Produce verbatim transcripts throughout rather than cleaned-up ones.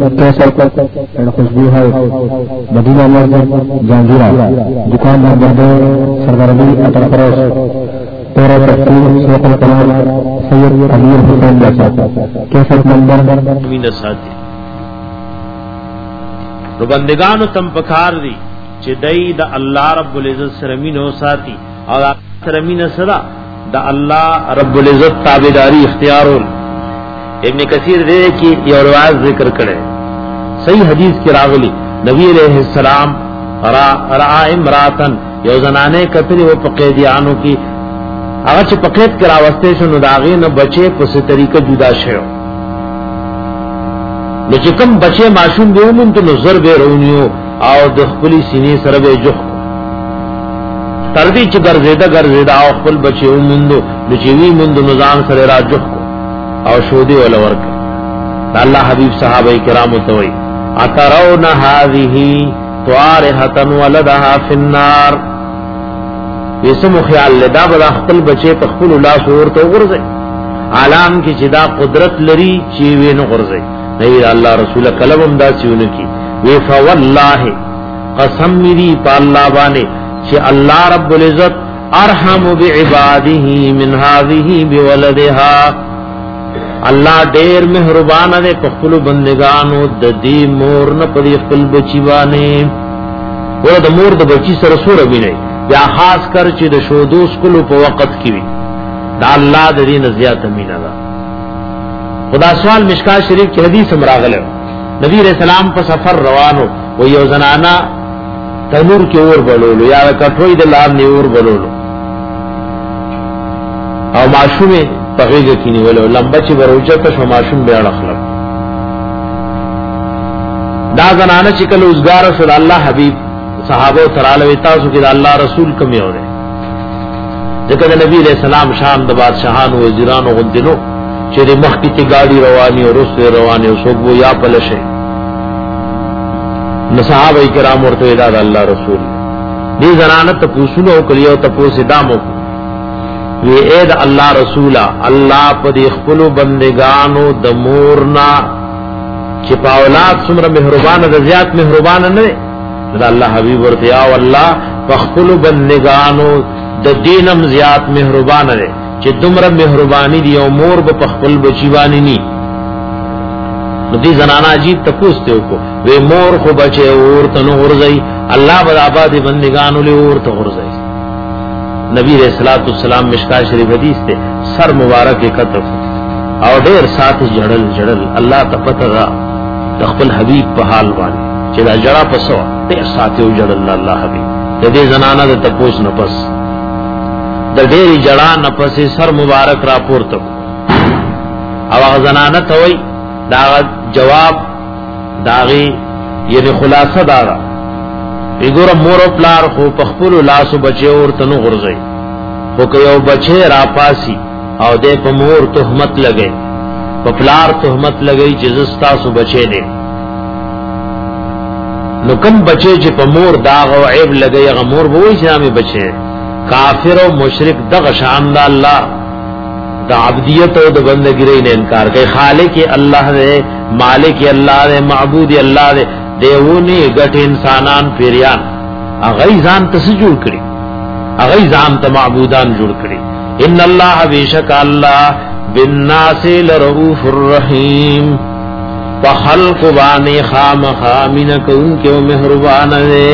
کیسر اینڈ خوشبو ہے مدینہ مسجد جہانگیرہ، دکان نمبر دو، سردار علی اٹل فروش، تیرہ تفسیر شیخ الکلام سید امیر حسین لچا، کیسر نمبر مین ساتھی نو بندگانو تم پکار دی چې دای د الله رب العزت سره مینو ساتي او سره مینه سره د الله رب العزت تابعداري اختیارول. ابن کثیر دې کې یو روایت ذکر کړي، صحیح حدیث کې راغلی نبی علیہ السلام را را امراتن یو زنانه کتلی او په قیدیانو کې هغه چې پکېت کرا واسطه شنو داغې نه بچي په څه طریقه جدا شوه. نو چې کوم بچي معصوم دی ومن ته نظر به رونیو او د خپل سینې سره به جوخ تر دې چې ګرځیدا ګرځیدا او خپل بچي ومندو د چوي مند نظام سره را جوخ او شودي ول ورک. الله حبيب صحابه کرام ته وي اترون هذه طارحه ولدها في النار، یسمو خیال لدا بل خپل بچي په خپل لاس ورته ورځي عالم کې چې دا قدرت لري چې وینو ورځي. نبی اللہ رسول کلم دا چون کی وی فواللہ قسم میری پا اللہ بانے چھ اللہ رب العزت ارحم بعبادہ من هذه بولدها، اللہ دیر مہربان دے پخپل بندگانو ددی مور نہ پدی خپل بچی بانے وہ د مور د بچی سره سور بھی نہیں یا خاص کر چھ د شودوس کلو په وقت کی وی دا اللہ د دین زیات امینہ دا. خدا سوال مشکات شریف کی حدیث مراغل ہے، نبی علیہ السلام پر سفر روانو وہ یو زنانا تنور کی اور بلولو یا کٹوئی دلان نے اور بلولو او معشوم پغیگ کینی ولو لمبا چی بروجت شو معشوم بیان اخلق دا زنانا چکل ازگار شد اللہ حبیب صحابہ ترالوی تاسو کی دا اللہ رسول کمی ہو رہے جکر نبی علیہ السلام شام دا بادشاہان و وزیران و غدنو چیرے مخی تی گاڑی روانی اور رسول روانی اور سوگو یا پلشے نصحابہ کرام ورطو اداد اللہ رسول دی زنانت تپوسونو کلیو تپوس دامو وی اید اللہ رسولا اللہ پا دی اخپلو بندگانو دمورنا چپا اولاد سمر محربان دا زیاد محربان نرے دا اللہ حبیب ورطو یا واللہ پا اخپلو بندگانو دا دینم زیاد محربان نرے چې دومره مهرباني دی او مور به خپل بچیوانی ني. نو دې زنانا عجیب تپوسته وکړو وی مور خو بچي اورته نو ورځي الله به آباد بندگانو له اورته ورځي. نبی رسول الله والسلام مشکات شریف حدیث ته سر مبارک کتف او ډېر ساتھ جړل جړل الله ته پته را خپل حبیب په حال باندې چې دا جړه پسو ډېر ساتھ او جړل الله حبیب دې زنانا د تپوس نه پس د ډېری جړه نفس سر مبارک را پورته او غزنانه توي دا جواب داغي یعنی خلاصه دا وګوره مور او پلار خو پخپل لاس بچي اور تنو غرزي خو که یو بچي را پاسي او دې په مور تهمت لګي په پلار تهمت لګي چې زستا سو بچي نه نو کوم بچي چې په مور داغ او عیب لګي هغه مور به وي چې نامي بچي کافر و مشرک دغ شان دا اللہ دا عبدیت و دا بندگی نے انکار کہ خالق اللہ دے مالک اللہ دے معبود اللہ دے دیونی گٹ انسانان پیریان اغی زان تس جوڑ کری اغی زان تا معبودان جوڑ کری. ان اللہ بیشک اللہ بالناس لرؤوف الرحیم فخلق بانے خام خامنک ان کے مہربان دے.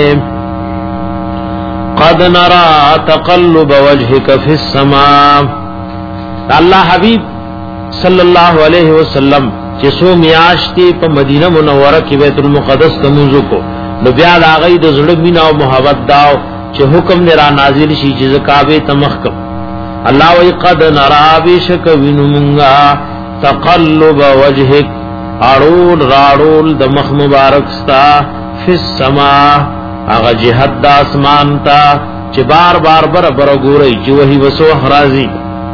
قد نرى تقلب وجهك في السماء، اللہ حبیب صلی اللہ علیہ وسلم چې سو میاشتې په مدینه منوره کې بیت المقدس ته موضوع کو نو بیا د هغه د زړه مینا او محبت داو چې حکم نه را نازل شي چې کعبه ته مخ کړ. الله وی قد نرى بشک وینمغا تقلب وجهك اړول راړول د مخ مبارک ستا فی السماء اغا جهد دا اسمان تا چه بار بار بر بر گورئی چه وحی وسو حرازی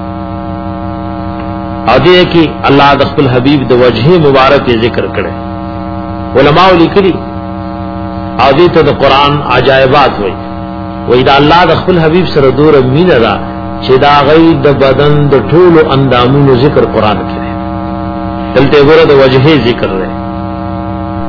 او دے کی اللہ دخل حبیب دا وجہ مبارک ذکر کرے علماء لکلی او دے تا دا قرآن عجائبات ہوئی وی دا اللہ دخل حبیب سر دور مین دا چه دا غی دا بدن دا طول و اندامون ذکر قرآن کرے دلتے گورا دا وجہ ذکر رہے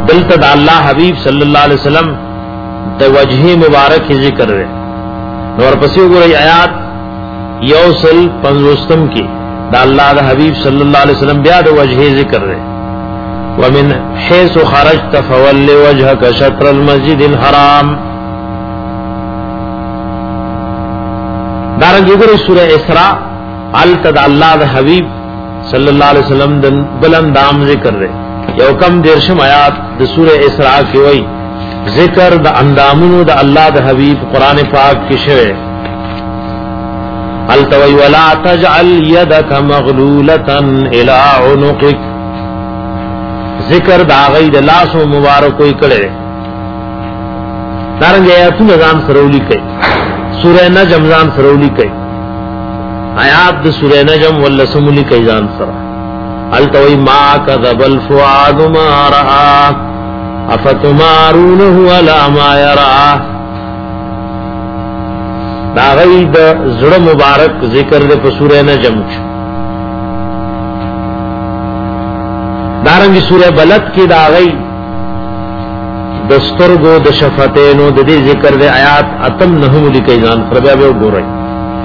دلتا دا اللہ حبیب صلی اللہ علیہ وسلم دا وجہ مبارک ذکر رہے اور پسی گو رہی آیات یوصل پنزوستم کی دا اللہ دا حبیب صلی اللہ علیہ وسلم بیا دا وجہ ذکر رہے ومن حیث خرجت فول وجہک شطر المسجد الحرام دارنگی گو رہی سورہ اسراء علت دا اللہ دا حبیب صلی اللہ علیہ وسلم بلند دام ذکر رہے یو کم دیرشم آیات دا سورہ اسراء کی وئی ذکر دا اندامونو دا اللہ دا حبیب قرآن پاک کی شوئے التوی ولا تجعل یدک مغلولتا الى عنقک ذکر دا غی دا لاسو مبارکوئی کڑے دارنگ آیاتو نظام سرولی کئی سورہ نجم زان سرولی کئی آیات دا سورہ نجم واللسمولی کئی زان سرہ التوی ما کذب الفعاد ما رآ افتمارونه علی ما یرا دا غی دا زڑ مبارک ذکر دے پا سورہ نجم دارنگی سورہ بلد کی دا غی دسترگو دا شفتینو دا دی ذکر دے آیات اتم نحم لکی جان فربیا بے گو رہی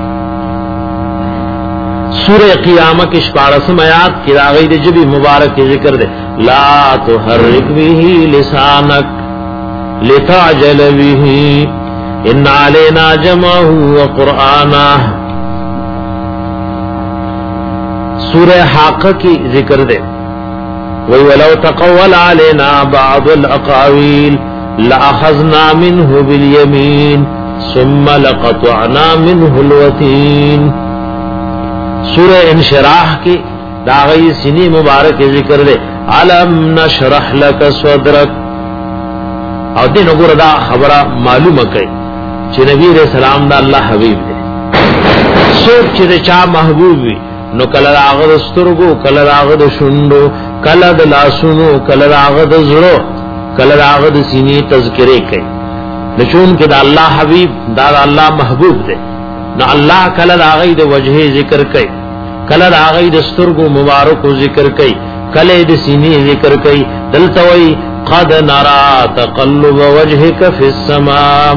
سورہ قیامہ کی شپارسم آیات کی دا غی دے جبی مبارک کی ذکر دے لا تحرک به لسانک لتعجل به ان علینا جمعه وقرآنہ سورہ حاقہ کی ذکر دے وَلَوْ تَقَوَّلَ عَلَيْنَا بَعْضُ الْأَقَاوِيلِ لَأَخَذْنَا مِنْهُ بِالْيَمِينِ ثُمَّ لَقَطَعْنَا مِنْهُ الْوَتِينَ سورہ انشراح کی داغی سینی مبارک ذکر دے علم نشرح لک صدرک او دین اگر دا خبرہ معلوم کئی چی نبی علیہ السلام دا اللہ حبیب دے سوک چی دے چاہ محبوب بھی نو کل راغد سترگو کل راغد شندو کل دا لاسونو کل راغد زرو کل راغد سینی تذکرے کئی نچون کہ دا اللہ حبیب دا, دا اللہ محبوب دے نو اللہ کل راغی دا وجہ ذکر کئی کل راغی دا سترگو مبارکو ذکر کئی کل دا سینی ذکر کئی دلتوئی قد نرا تقلب وجہک فی السماء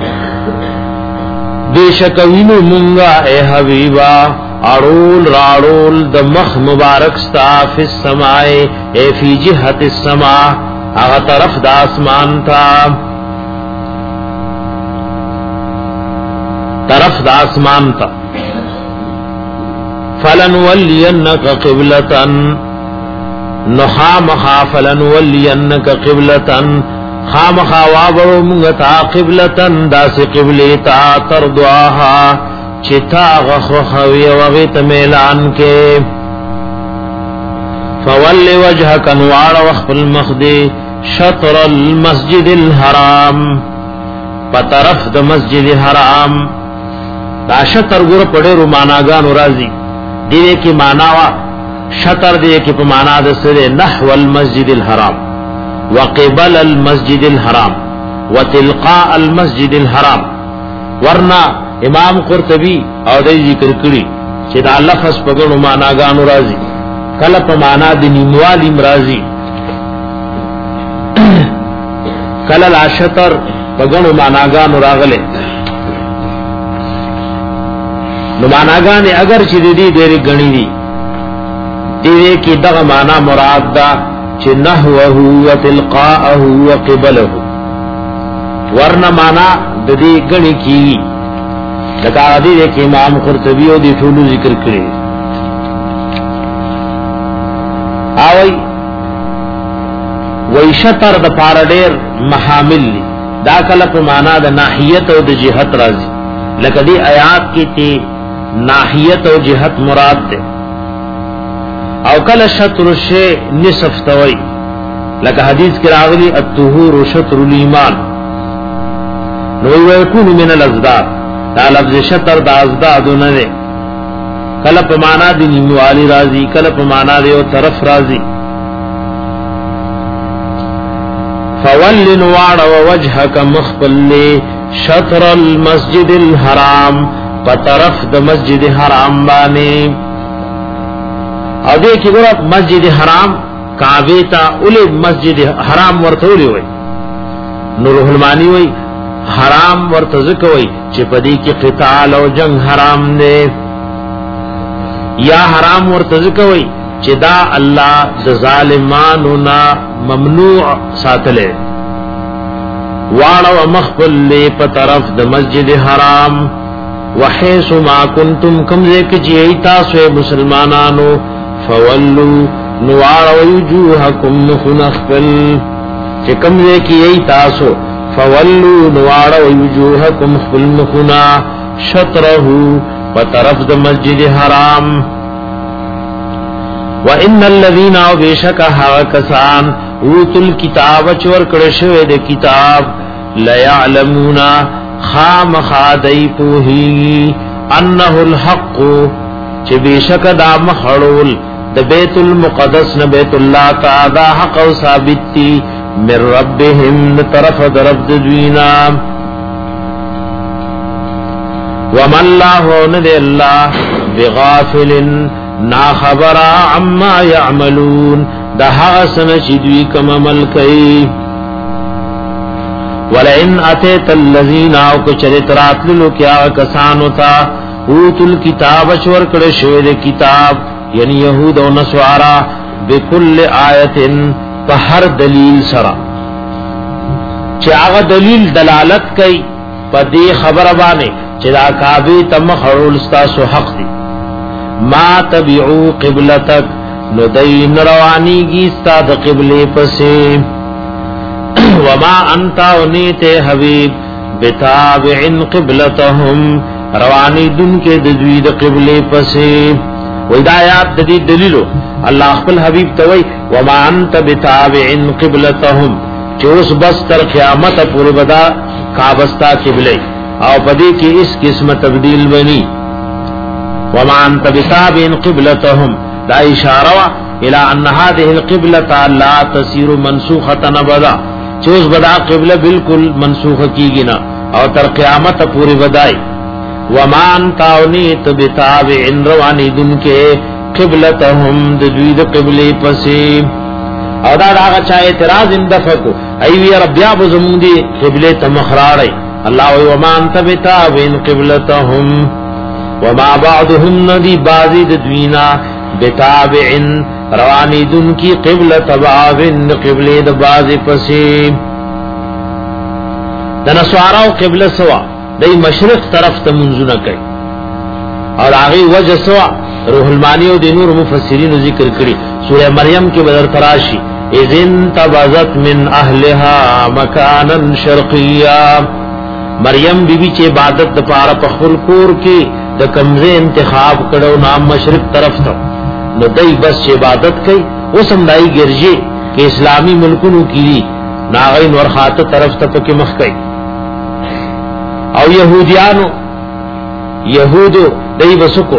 بے شکوینو منگا اے حبیبا اڑول راڑول دا مخ مبارک ستا فی السماء اے فی جہت السماء اغا طرف دا اسمان تا طرف دا اسمان تا فلنولینک قبلتا نخامخا فلنولینک قبلتا خامخا وابرو منگتا قبلتا داس قبلیتا تردواها چتا غخوخوی وغیت میلان کے فول وجہک انوار وخف المخدی شطر المسجد الحرام پترف دا مسجد حرام دا شطر گر پڑے رو ماناگان رازی دیرے کی ماناوا شطر دے کی پمانا دسرے نحو المسجد الحرام وقبل المسجد الحرام وتلقاء المسجد الحرام ورنہ امام قرطبی او دے ذکر کری چی دا لفظ پگنو ماناگانو رازی کل پمانا دی نیموالی مرازی کل لا شطر پگنو ماناگانو راغلے نو ماناگانے اگر چی دی دیری گنی دی دیوے کی دغ مانا مراد دا چی نحوہو و تلقاءہو و قبلہو ورنہ مانا دی گنی کی لکا دیوے کی امام قرطبی و دی ٹھولو ذکر کرے آوئی وی شطر دا پاردیر محامل لی دا کلپ مانا دا ناحیت و دا جہت رازی لکا دی آیات کی تی ناحیت و جہت مراد دے او کل شطر شے نصف توئی لکا حدیث کی راغلی الطہور شطر الایمان نوی ویکون من الازداد دا لفظ شطر دا ازدادو ندے کل پا مانا دی نیموالی رازی کل پا مانا دی او طرف رازی فول نوار و وجہک مخبل شطر المسجد الحرام پا طرف دا مسجد حرام بانے او دیکھی گو مسجد حرام کعبه ته اول مسجد حرام ورته وی نور المانی وی حرام ورته ځکوي چې پدې کې قتال او جنگ حرام دی یا حرام ورته ځکوي چې دا الله د ظالمانو نا ممنوع ساتلې واړو مخبل په طرف د مسجد حرام وحيث ما كنتم كم ذک چې تاسو مسلمانانو فولوا نوار وجوهكم خنخل چې کم ذک تاسو فولوا نوار وجوهكم خلمخنا شطره وطرف د مسجد حرام وان الذين وبشكها كسان اوتل کتاب چور کړه شوی د کتاب لا يعلمون خام خادای پوهی انه الحق چې بشک دا مخړول د بیت المقدس نه بیت الله تعالی حق او ثابت دي من ربهم طرف درب دوینا وما الله ند الله بغافل نا خبر عما يعملون ده حسن شدوی کم عمل کئی ولئن اتیت الذین او کچرت راتلو کیا کسانو تا اوتو الكتاب چور کڑ شوید کتاب یعنی یہود و نسوارا بکل آیت پہر دلیل سرا چه آغا دلیل دلالت کئی پا دی خبر بانے چه دا کعبی تمخرول استاسو حق دی ما تبعو قبلتک نو دین روانی گی ستا دا قبلے پسے وما انتا ونیت حبیب بتابعن قبلتهم روانی دن کے ددوی دا قبلے پسے ویدایات ددی دلیلو اللہ اخبر حبیب توی وما انت بتابعن قبلتهم چوس بس تر قیامت پور بدا کعبستا قبلے او پدی کی اس قسم تبدیل بنی وما انت بتابعن قبلتهم دا اشارہ الى ان هذه القبلة لا تصير منسوخة نبدا چوز بدا قبلہ بالکل منسوخ کیگی نا اور تر قیامت پوری بدائی وما انتاونیت بتابع روانی دن کے قبلتهم دوید قبلی پسی اور دا داغا چاہے اعتراض اندفکو ایوی ربیاب زمون دی قبلی تمخراڑی اللہ وما انت بتابع قبلتهم وما بعضهم ندی بازی دوینا بتابع روانی دن کی قبلت بعضن قبلی د باز پسی د نسواراو قبله سوا دای مشرق طرف ته منځونه کوي اور هغه وجه سوا روح المانی او د نور مفسرین ذکر کړي سوره مریم کې بدر تراشی اذن تبذت من اهلها مکانا شرقیا مریم بیبي چې عبادت د پاره په خپل کور کې د کمزې انتخاب کړو نام مشرق طرف ته نو دای بس عبادت کوي اوسم دای ګرځي کې اسلامی ملکونو کې ناغین ورخاته طرف ته پکې مخ کوي او يهوديانو يهودو دای بسکو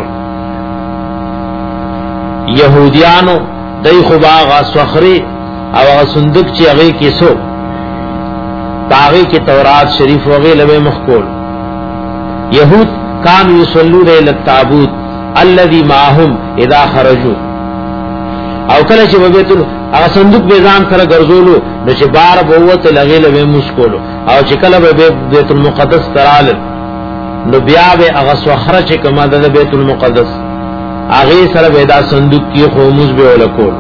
يهوديانو دای خباغ اسخري او صندوق چې هغه کې سو باغی کې تورات شریف وغیرہ له مخکول يهود كانوا يصلون الى التابوت الذي معهم اذا خرجوا او کله چې بیتل هغه صندوق به ځان سره ګرځولو د چې بار بوت لغې له مسکولو او چې کله به بیت المقدس ترال نو بیا به هغه سوخره چې کومه د بیت المقدس هغه سره به دا صندوق کې خموز به ولکول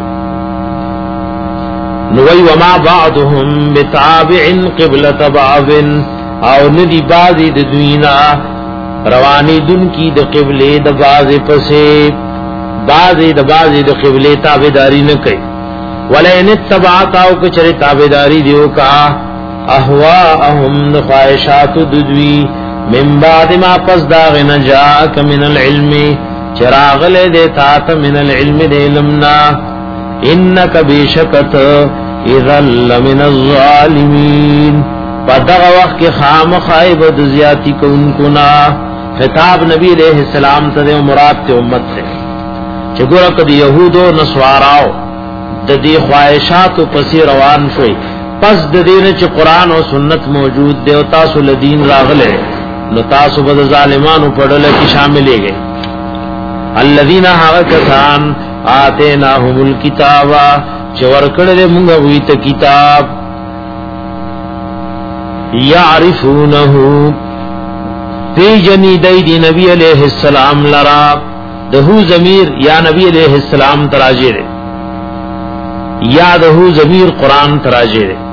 نو وی وما بعضهم بتابع قبلة بعض او ندی بازی د دوینا روانی دن کی د قبله د باز پسې باز د باز د قبله تابعداري نه کوي ولئن اتبعت او کچره تابعداري دیو کا اهواهم خواہشات ددوی من بعد ما پس داغ نجاک من العلم چراغ لے دیتا تا من العلم دیلمنا انک بیشکت اذا لمن الظالمین پدغ وقت کے خام خائب دزیاتی کونکنا خطاب نبی علیہ السلام ته مراد ته امت سے چګور کدی یهودو نسواراو د دې خواہشات پسې روان شوي پس د دین چې قران او سنت موجود دی او تاسو لدین راغله نو تاسو به ظالمانو پړل کې شاملې گئے الذين هاکسان آتیناهم الکتاب چې ورکړل موږ وی ته کتاب یعرفونه فی جنی دی نبی علیہ السلام لرا دہو ضمیر یا نبی علیہ السلام تراجے رے یا دہو ضمیر قرآن تراجے رے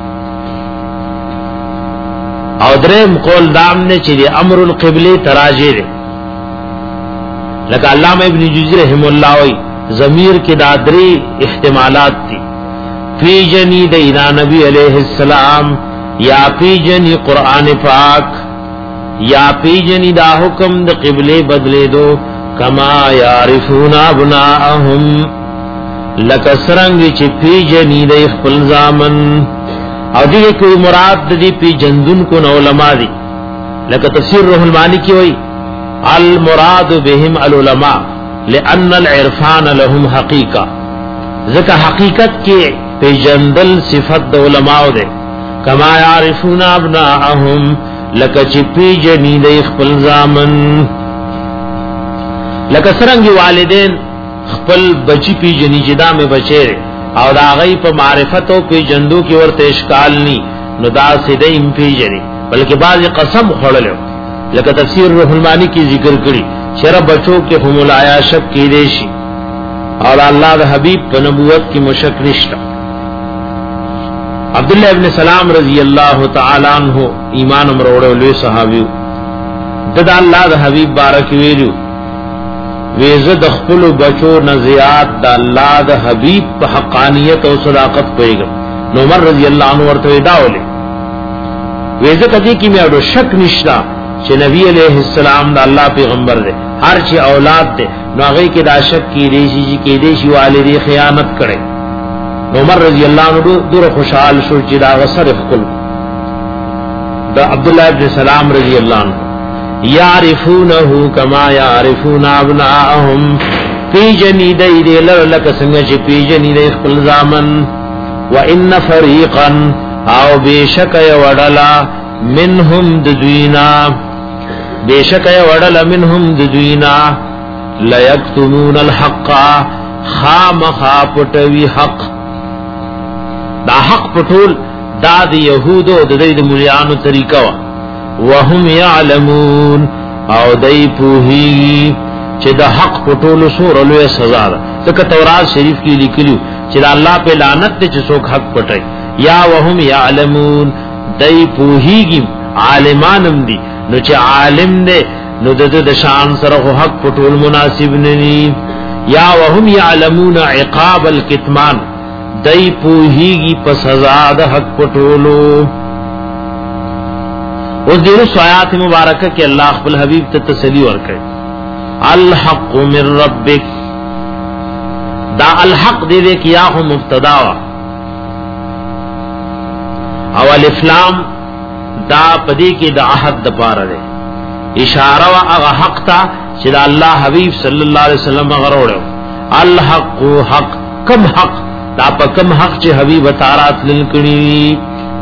او درم قول دام نے چلی امر القبلے تراجے رے لکہ علامہ ابن جوزی رحم اللہ وی ضمیر کی دادری احتمالات تھی فی جنی دینا نبی علیہ السلام یا پی جنی قرآن پاک یا پی جنی دا حکم دا قبلے بدلے دو کما یعرفون ابناءہم لکسرنگی چی پی جنی دا اخپل زامن او دیگه کوئی مراد دی پی جندن کو علماء دی لکہ تفسیر روح المانی کی ہوئی المراد بهم العلماء لأن العرفان لهم حقیقہ ذکر حقیقت کے پی جندل صفت دا علماء دے کما یعرفون ابناءہم لکا چپی جنی دے خپل زامن لکا سرنگی والدین خپل بچی پی جنی جدا میں بچے رے او دا غی پا معرفتو پی جندو کی ورت اشکال نی نو دا سدیم پی جنی بلکہ بعض قسم خوڑلو لکا تفسیر روح المانی کی ذکر کری شرع بچوں کے حمل آیا شک کی دیشی اور اللہ دا حبیب پا نبوت کی مشک نشتا عبداللہ ابن سلام رضی اللہ تعالی عنہ ایمان امروڑے لوی صحابیو ددا اللہ دا حبیب بارک ویلو ویزد اخپلو بچو نزیاد دا اللہ دا حبیب پا حقانیت و صداقت پوئیگا نومر رضی اللہ عنہ ورطوی داولے ویزد قدی کی میں اڈو شک نشتا چھ نبی علیہ السلام دا اللہ پیغمبر دے ہر چھ اولاد دے نو آگئی کے دا شک کی دیشی جی کی دیشی والدی خیانت کرے عمر رضی اللہ عنہ دور خوشحال شو چې دا غسر خپل دا عبداللہ ابن سلام رضی اللہ عنہ یعرفونه کما یعرفون ابناءهم فی جنی دی دی لرلک سنگ چی پی جنی دی خپل زامن و ان فریقا او بیشک یوڑلا منهم ددوینا بیشک یوڑلا منهم ددوینا لیکتمون الحق خام خاپتوی حق دا حق پټول دا د يهودو د دې د مليانو طریقه وا وهم يعلمون او دای پوهی چې د حق پټول سور له سزا ده ځکه تورات شریف کې لیکلو چې الله په لعنت ته چې څوک حق پټي یا وهم يعلمون دای پوهیږي عالمانم دي نو چې عالم دې نو د شان سره حق پټول مناسب نه یا وهم يعلمون عقاب الكتمان دای پوهیږي په سزا د حق پټولو او دغه آیات مبارکه کې الله خپل حبیب ته تسلی ورکړي الحق من ربک دا الحق دې دې کیا هو مبتدا او الف لام دا پدې کې د عهد د پاره ده اشاره وا هغه حق ته چې د الله حبیب صلی الله علیه وسلم غروړو الحق حق کم حق دا پا کم حق چه حبیب تارات للکڑی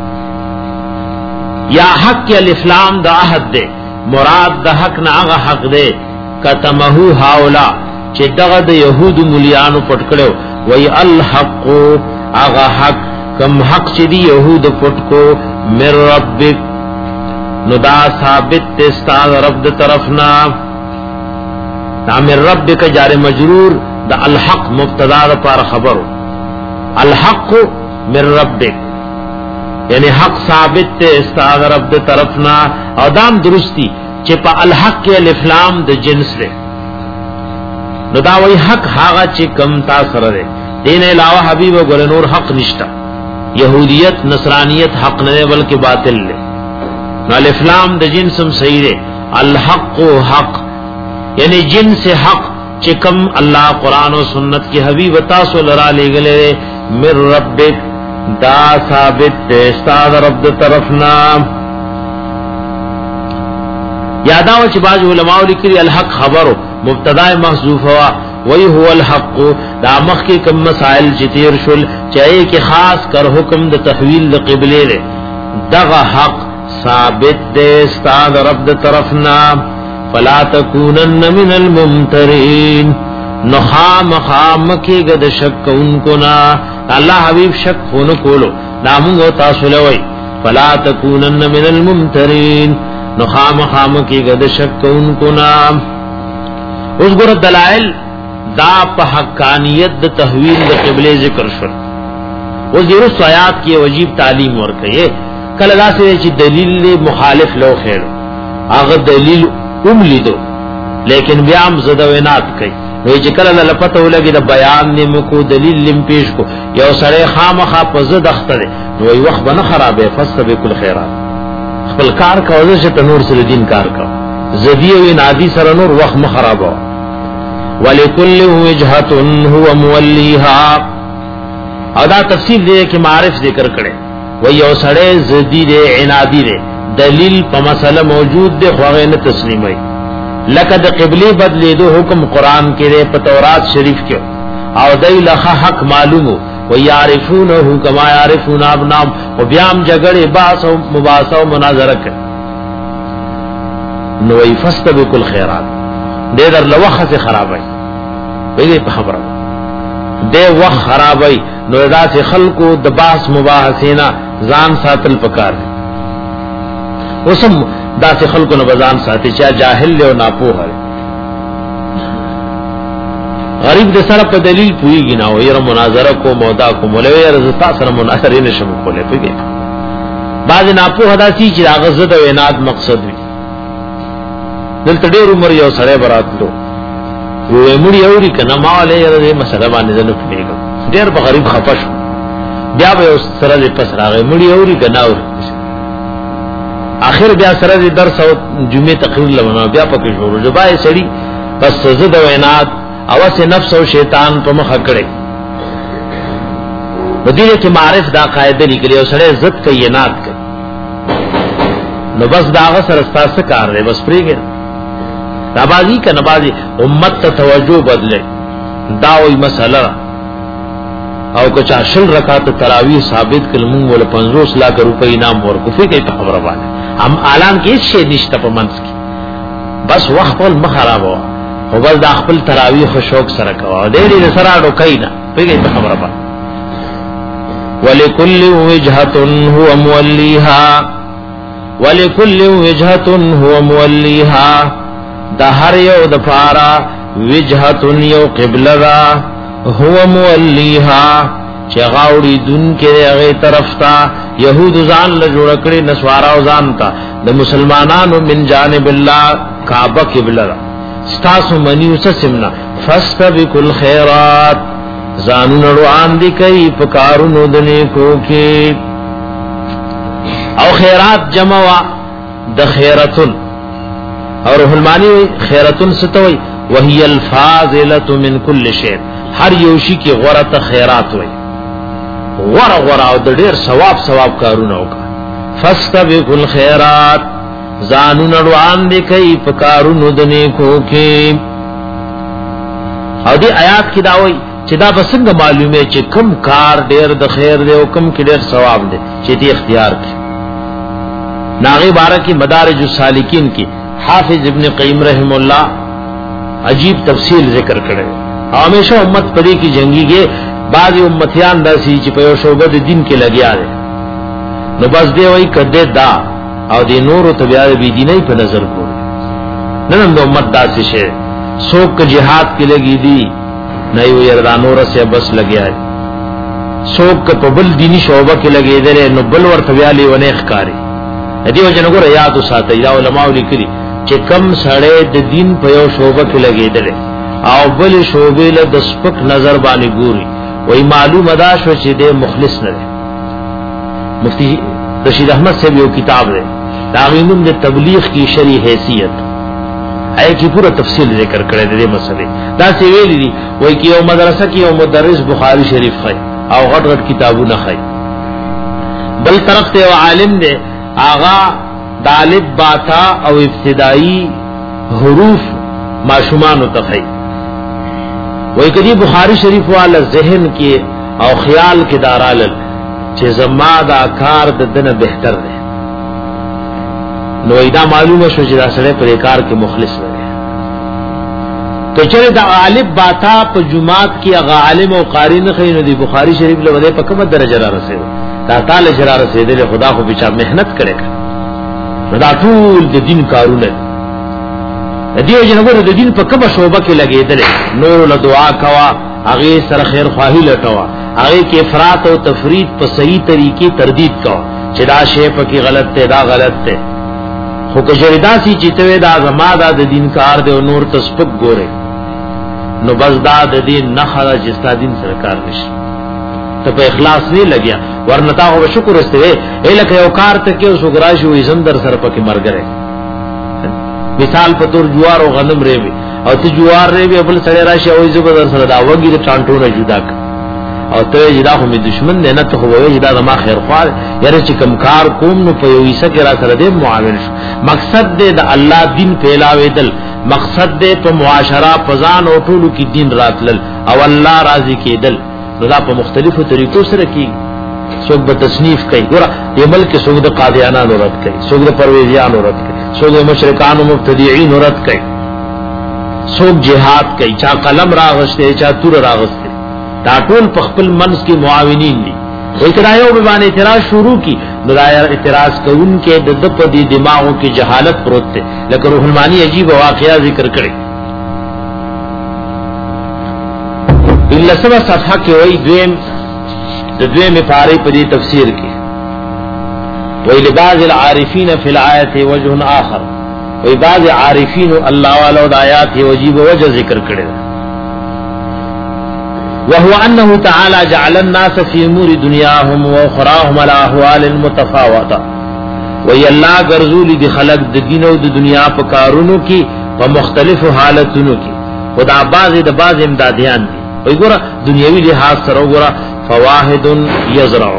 یا حق کی الافلام دا عہد دے مراد دا حق نا آغا حق دے کتمہو ہاولا چه دغا دا یہود ملیانو پٹکڑو وی الحق آغا حق کم حق چه دی یہود پٹکو من ربک نو دا ثابت تستاد رب دا طرفنا دا من ربک جار مجرور دا الحق مبتدا دا پار خبرو الحق من ربک یعنی حق ثابت تے استاد رب دے طرفنا او دام درستی چه پا الحق کے الافلام دے جنس دے نو دا وی حق حاغا چه کم تاثر دے دین علاوہ حبیب و گل نور حق نشتا یہودیت نصرانیت حق نہ بلکہ باطل لے نو الافلام دے جنسم صحیح دے الحق حق یعنی جنس حق چکم اللہ قرآن و سنت کی حبیب تاسو لرا لے گلے من ربک دا ثابت استاد رب طرفنا یاداو چ باج علماء لکری الحق خبرو مبتدا محذوف ہوا وہی هو الحق دا مخ کے کم مسائل جتیر شل چاہے کہ خاص کر حکم د تحویل د قبلے دے دغه حق ثابت دے استاد رب طرفنا فلا تکونن من الممترین نخام خام کی گد شک ان کو نا الله حبیب شک خونو کولو نامو تاسو لوي فلا تکونن من الممترین نو خام خام کی گد شک کونکو نام. اس ګور دلائل دا په حقانیت د تحویل د قبله ذکر شول. اوس د رسو آیات کې واجب تعلیم ورکړي کله داسې چې دلیل مخالف لو خیر هغه دلیل اوم لیدو لیکن بیا هم زدوینات کوي نو چې کله لپته ولګي د بیان نیمه کو دلیل لم پیش کو یو سره خامخا په زد اختره نو وي وخت بنه خرابې فسبکل خیرات خپل کار کوي چې نور سره دین کار کا زدی او نادی سره نور وخت م خرابو ولکل وجهه هو مولیها او دا تفصیل دی کې معرف ذکر کړي و یو سره زدی دی عنادی دی دلیل په مسله موجود دی خو هغه نه تسلیمای لکه د قبله بدلی دو حکم قران کې په تورات شریف کې او دای له حق معلومو و یعرفونه کما یعرفون ابنام او بیام جګړه باس او مباحثه او مناظره کوي نو یفستبکل خیرات دې در لوخه سے خرابای ویلې په خبره دې وخت خرابای نو داسې خلقو د باس مباحثینا ځان ساتل پکار وسم داسې خلقو نه بزان ساتي چې جاهل له ناپوه لري غریب د سره په دلیل پويږي نه او یره مناظره کو مودا کو مولوی رضا سره مناظره نشم کوله پیږي بعض ناپوه داسي چې غزد او عناد مقصد وي دلته ډېر عمر یو سره براتلو وې مړی اوري کنه ماله یره مسله باندې نه پېګم ډېر په غریب خفش بیا به سره دې پس راغی مړی اوري کنه اوري اخر بیا سره دې درس او جمعه تقریر لونه بیا پکې شروع جبای سړی بس زد او عناد اوسه نفس او شیطان په مخ کړي بدیله کې معرف دا قاعده لیکلي او سره عزت کوي عناد کوي نو بس داغه سره ستاسو کار دی بس پریږه نبازی کا نبازی امت ته توجه بدله دا وی مسله او کچا شل رکعات تراویح ثابت کلمون ول پنځوس لک روپے انعام ورکو فکر ته خبره باندې هم اعلان کې شی نشته په منځ کې بس وخت ول مخرب او بل د خپل تراویح خو شوق سره کوا دې دې سره ډوکینا فکر ته خبره باندې ولکل وجهه هو مولیها ولکل وجهه هو مولیها د هر یو د فارا وجهتن یو قبله را هو مولیها چې غاوړي دن کې هغه طرف تا يهود ځان له جوړ کړي نسوارا ځان تا د مسلمانانو من جانب الله کعبه قبله را ستاسو منیو سمنا فاستبقوا الخيرات ځانو روان دي کوي په کارونو د نیکو کې او خیرات جمع وا د خیرتن اور حلمانی خیرتن ستوي وهي الفاضله من كل شيء هر یوشي کې غره خیرات وي غره غره او د ډیر ثواب ثواب کارونه وکړه فاستبقوا الخيرات زانو نړوان دي کوي په کارونو د نیکو کې او دې آیات کې دا وایي چې دا بسنګ معلومه چې کم کار ډیر د خیر دی او کم کې ډیر ثواب دی چې دې اختیار کړي ناغي بارکی مدارج السالکین کی حافظ ابن قیم رحم اللہ عجیب تفصیل ذکر کرے ہمیشہ امت پدی کی جنگی کے بعض امتیان داسی چې په شعبہ د دین کې لګیا دي نو بس دی وای کده دا او دی نور او تبع بی دیني په نظر کو نن د امت داسې شه څوک جهاد کې لګی دي نه یو یردا نور سے بس لګیا ہے څوک په بل دینی شعبہ کې لګی دي نو بل ورته ویالي ونه ښکاری دیو جنګو یاد وساتي دا علماء لیکلي چې کم سړی د دین په یو شعبه کې لګیدل او بل شعبې له د سپک نظر باندې ګوري وای معلومه ده شو چې د مخلص نه دی مفتی رشید احمد سے یو کتاب ہے تعلیم د تبلیغ کی شرعی حیثیت ہے کی پورا تفصیل ذکر کړی دی مسئله دا سی ویلی دی وای کی یو مدرسه کې یو مدرس بخاری شریف خای او غټ غټ کتابونه خای بل طرف ته عالم دی آغا دالب باتا او ابتدائی حروف معشومان تخی وی کدی بخاری شریف والا ذہن کی او خیال کی دارالل چه زما دا کار ددن بہتر دے نو ایدا معلوم شو چې دا سره پر کار کې مخلص نه تو چرې د غالب باتا په جمعات کې هغه عالم او قاری نه خینو دی بخاری شریف له وده په کومه درجه را رسیدو دا تعالی جرا رسیدل خدا خو بچا مهنت کړي دا ټول د دین کارونه دیو جنګو د دین په کومه شوبه کې لګیدل نور له دعا کوا هغه سره خیر خواهی لټوا هغه کې افراط او تفرید په صحیح طریقې تردید کوا چې دا شی په کې غلط ته دا غلط ته خو کجریدا سي چیتوي دا زماده د دین کار دی او نور تسبق ګوره نو بس دا د دین نه خلا جستا دین سرکار نشي ته په اخلاص نه لګیا ورنتا هو شکر استوي الکه یو کار ته کې اوس غراشي وي زندر سر پکې مرګره مثال په تور جوار او غنم ریوي او ته جوار ریوي خپل سره راشي او زبر سره دا وګي د ټانټو نه جدا او ته جدا خو می دشمن نه نه ته وې جدا زما خیر خوا یاره چې کم کار کوم نو په یو ایسه کې را سره دې معاون شو مقصد دې د الله دین پھیلاوېدل مقصد دې په معاشره فزان او ټولو کې دین راتلل او الله راضي کېدل دا په مختلفو طریقو سره کی څوک به تصنیف کوي ګور دې ملک څوک د قادیانانو رد کوي څوک د پرویزیانو رد کوي څوک د مشرکانو مبتدعين رد کوي څوک جهاد کوي چا قلم راغسته چا تور راغسته دا ټول په خپل منځ کې معاونین دي اکرایو به باندې اعتراض شروع کی نو دا اعتراض کوون کې د د په دي دماغو کې جهالت پروت ده لکه روح المانی عجیب واقعا ذکر کړي الا سبا صفحه کې وای دویم د دویم پاره په دې تفسیر کې وای لبعض العارفین فی الآیه وجه آخر وای بعض عارفین الله والو د آیات وجیب وجه ذکر کړي وهو انه تعالى جعل الناس في امور دنياهم واخراهم على احوال متفاوته وای الله غرذول دي خلق د دین او د دنیا په کارونو کې په مختلفو حالتونو کې خدا باز د باز امدادیان دي وای ګوره دنیوي لحاظ سره ګوره فواحد یزرع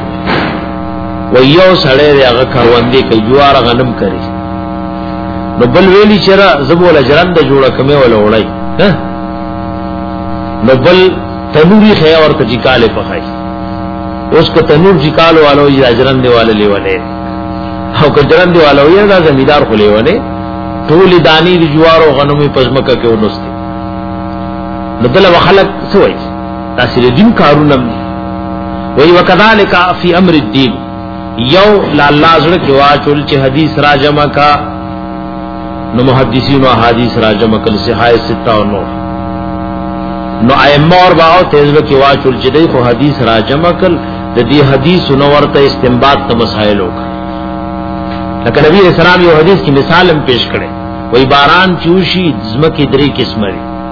ویو سړی هغه کاروندې کوي جوار غنم کوي نو بل ویلی چر زبول اجرند جوړه کمه ولا وړای ها نو بل تنوری خیا ورته چیکاله پخای اوس کو تنور چیکالو والو یې اجرند والے لیواله او کجرند والو یې دا زمیدار خو لیواله ټول دانی د جوار او غنمې پزمکه کې ونسته نو بل وخلق سوې تاسو دین کارونه وی وکذالک فی امر الدین یو لا الله زړه کې واچول چې حدیث را جمع کا نو محدثین او احادیث را جمع کل صحای سته او نو نو ائمه اور باو تیزله کې واچول چې دغه حدیث را جمع کل د دې حدیث نو ورته استنباط ته مسائل وکړه لکه نبی رسول الله یو حدیث کی مثال هم پیش کړي وی باران چوشي زمکه درې قسمه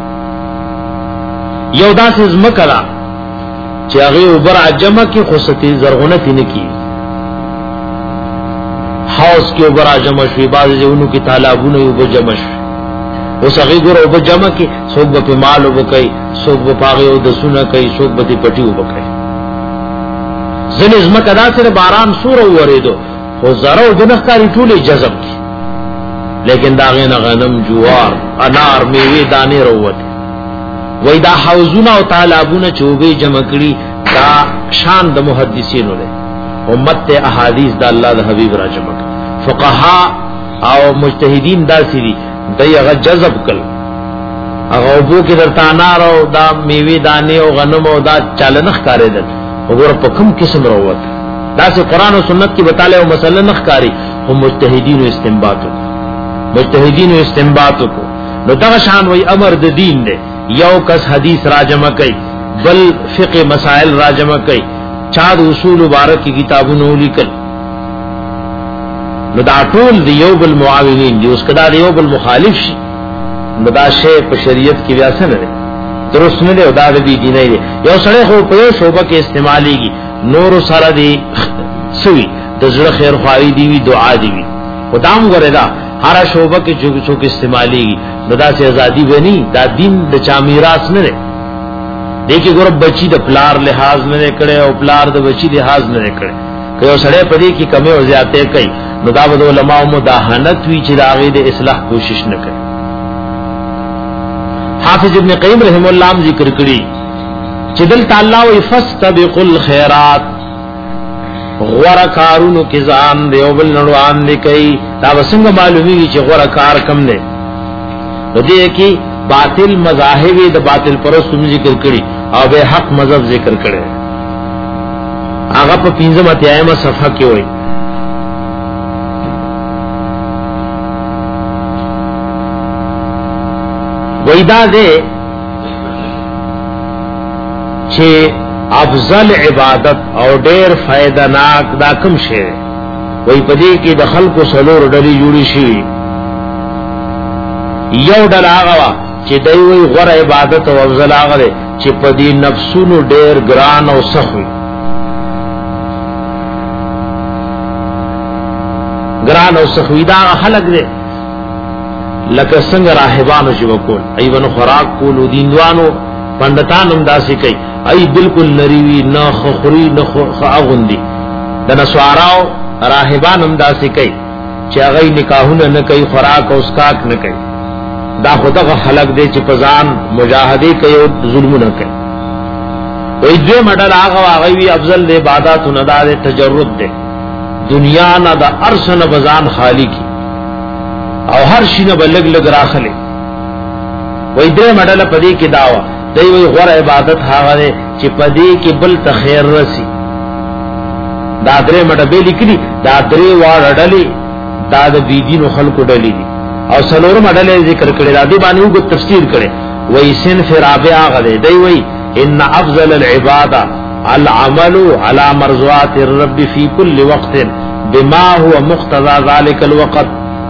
یو داسې زمکه را چې هغه وبر جمع کې خصتی زرغونه تینه کی حوض کې وبر جمع شوی بعض ځونو کې تالابونه وبر جمع شوی اوس هغه ګور وبر جمع کې څوک به مال وبر کوي څوک به پاغه او د سونه کوي څوک به پټي وبر کوي ځنه زمکه دا سره باران سور وریدو خو زرو د نخکاری ټوله جذب کی لیکن داغه نه غنم جوار انار میوه دانه وروته وای دا حوضونه او تالابونه چوبې جمع کړي دا شان د محدثینو له امت ته احادیث د الله د حبیب را جمع فقها او مجتهدین دا سری دغه جذب کړ هغه وبو کې درته انار او دا میوه دانه او غنم او دا چالنخ کارېدل وګوره په کوم قسم وروته دا سه قران او سنت کې بتاله او مسله نخ کاری هم مجتهدین او استنباط مجتهدین او استنباط کو نو دا شان وای امر د دین دی یو کس حدیث راجمع کئی بل فقہ مسائل راجمع کئی چار اصول مبارک کی کتابونو لیکل نو دا ټول دی یو بل معاونین دی اوس کدا دی یو بل مخالف شي نو دا شی په شریعت کې بیا څه نه دی درست نه دی او دا دی دین نه دی یو سره خو په یو شوبه کې استعماليږي نور سره دی سوي د زړه خیر خواهی دی وی دعا دی وی خدام غره دا هر شوبه کې جو څوک استعماليږي دا سے ازادي بني دا دین د چا میراث نه دی دیکي ګور بچی د پلار لحاظ نه کړي او پلار د بچی لحاظ نه کړي کيو سړی پدې کې کمی او زیاتې کوي نو دا د علماء مداهنت وی چې داغه د اصلاح کوشش نه کوي حافظ ابن قیم رحم الله ذکر کړي چې دل تعالی او فاستبقوا الخيرات غورا کارونو کې ځان دیو بل نړوان دي کوي دا وسنګ معلومیږي چې غورا کار کم نه دې کې باطل مذاهب د باطل پرستو ذکر کړي او به حق مذهب ذکر کړي. هغه په پنځمه اتیایمه صفحه کې وایي وېدا دې چې افضل عبادت او ډېر فائدہ ناک دا کوم شی وای پدې کې د خلکو سلور ډلې جوړې شي. یو ډله هغه چې دوی وی غوړ عبادت او افضل هغه چې پدې نفسونو ډېر ګران او سخوي ګران او سخوي دا خلک دې لکه څنګه راهبانو چې وکول ایونو خوراک کول دیندوانو پندتان هم داسې کوي ای بالکل نریوی نه خوري نه خاغوندي د نسواراو راهبان هم داسې کوي چې هغه نکاحونه نه کوي خوراک او اسکاک نه کوي. دا خدغه خلق دي چې پزان مجاهدی کوي او ظلم نه کوي. وې دې مډل هغه هغه وی افضل د عبادت نه د تجرد ده دنیا نه د ارسن بزان خالی کی او هر شي نه بلګ لګ راخله. وې دې مډل پدې کې داوا دی وی غوړ عبادت هغه چې پدې کې بل تخیر رسی. دا درې مډه به لیکلي دا درې واړه ډلې دا د بيدینو خلقو ډلې دي او سلور مډلې ذکر کړي دا دی باندې وګ تفسیر کړي. وې سن فرابع هغه دی وی ان افضل العباده العمل على مرضات الرب في كل وقت بما هو مقتضى ذلك الوقت.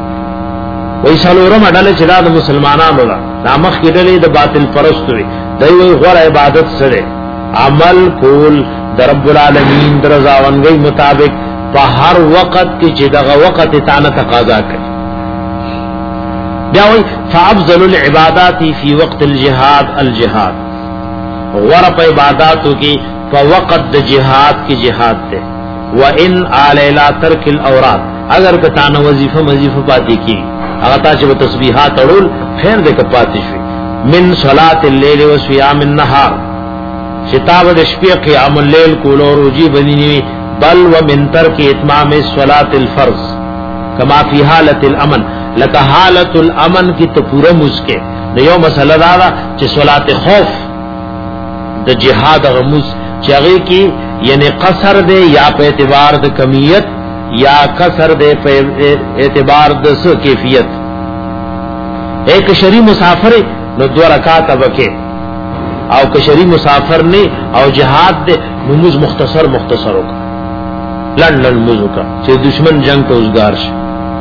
وې سلور مډلې چې دا د مسلمانانو دا نامخ کې ډلې د باطل پرستو دي دی وی غوړ عبادت سره عمل کول در رب العالمین در رضاونګي مطابق په هر وخت کې چې دغه وخت ته نه تقاضا کوي. بیا وی فافضل العبادات فی وقت الجهاد الجهاد غوړ په عبادتو کې په وخت د جهاد کې جهاد ته وان علیلا ترک الاوراد اگر کته نه وظیفه وظیفه پاتې کی هغه تاسو په تسبیحات اورول خیر دې کپاتې شي من صلاه الليل و صيام النهار شتاب د شپې قیام الليل کول او روزي بنینی بل ومن ترک اتمام الصلاه الفرض کما فی حالت الامن لك حالت الامن کی ته پورا مسکه د یو مسله دا چې صلات خوف د جهاد غموس چاغي کی یعنی قصر دے یا په اعتبار د کمیت یا قصر دے په اعتبار د س کیفیت. ایک شری مسافر نو دو رکعات وکي او کشری مسافر نه او جهاد دے نماز مختصر مختصر وکا لن لن مزو کا چې دشمن جنگ ته اوسګار شي.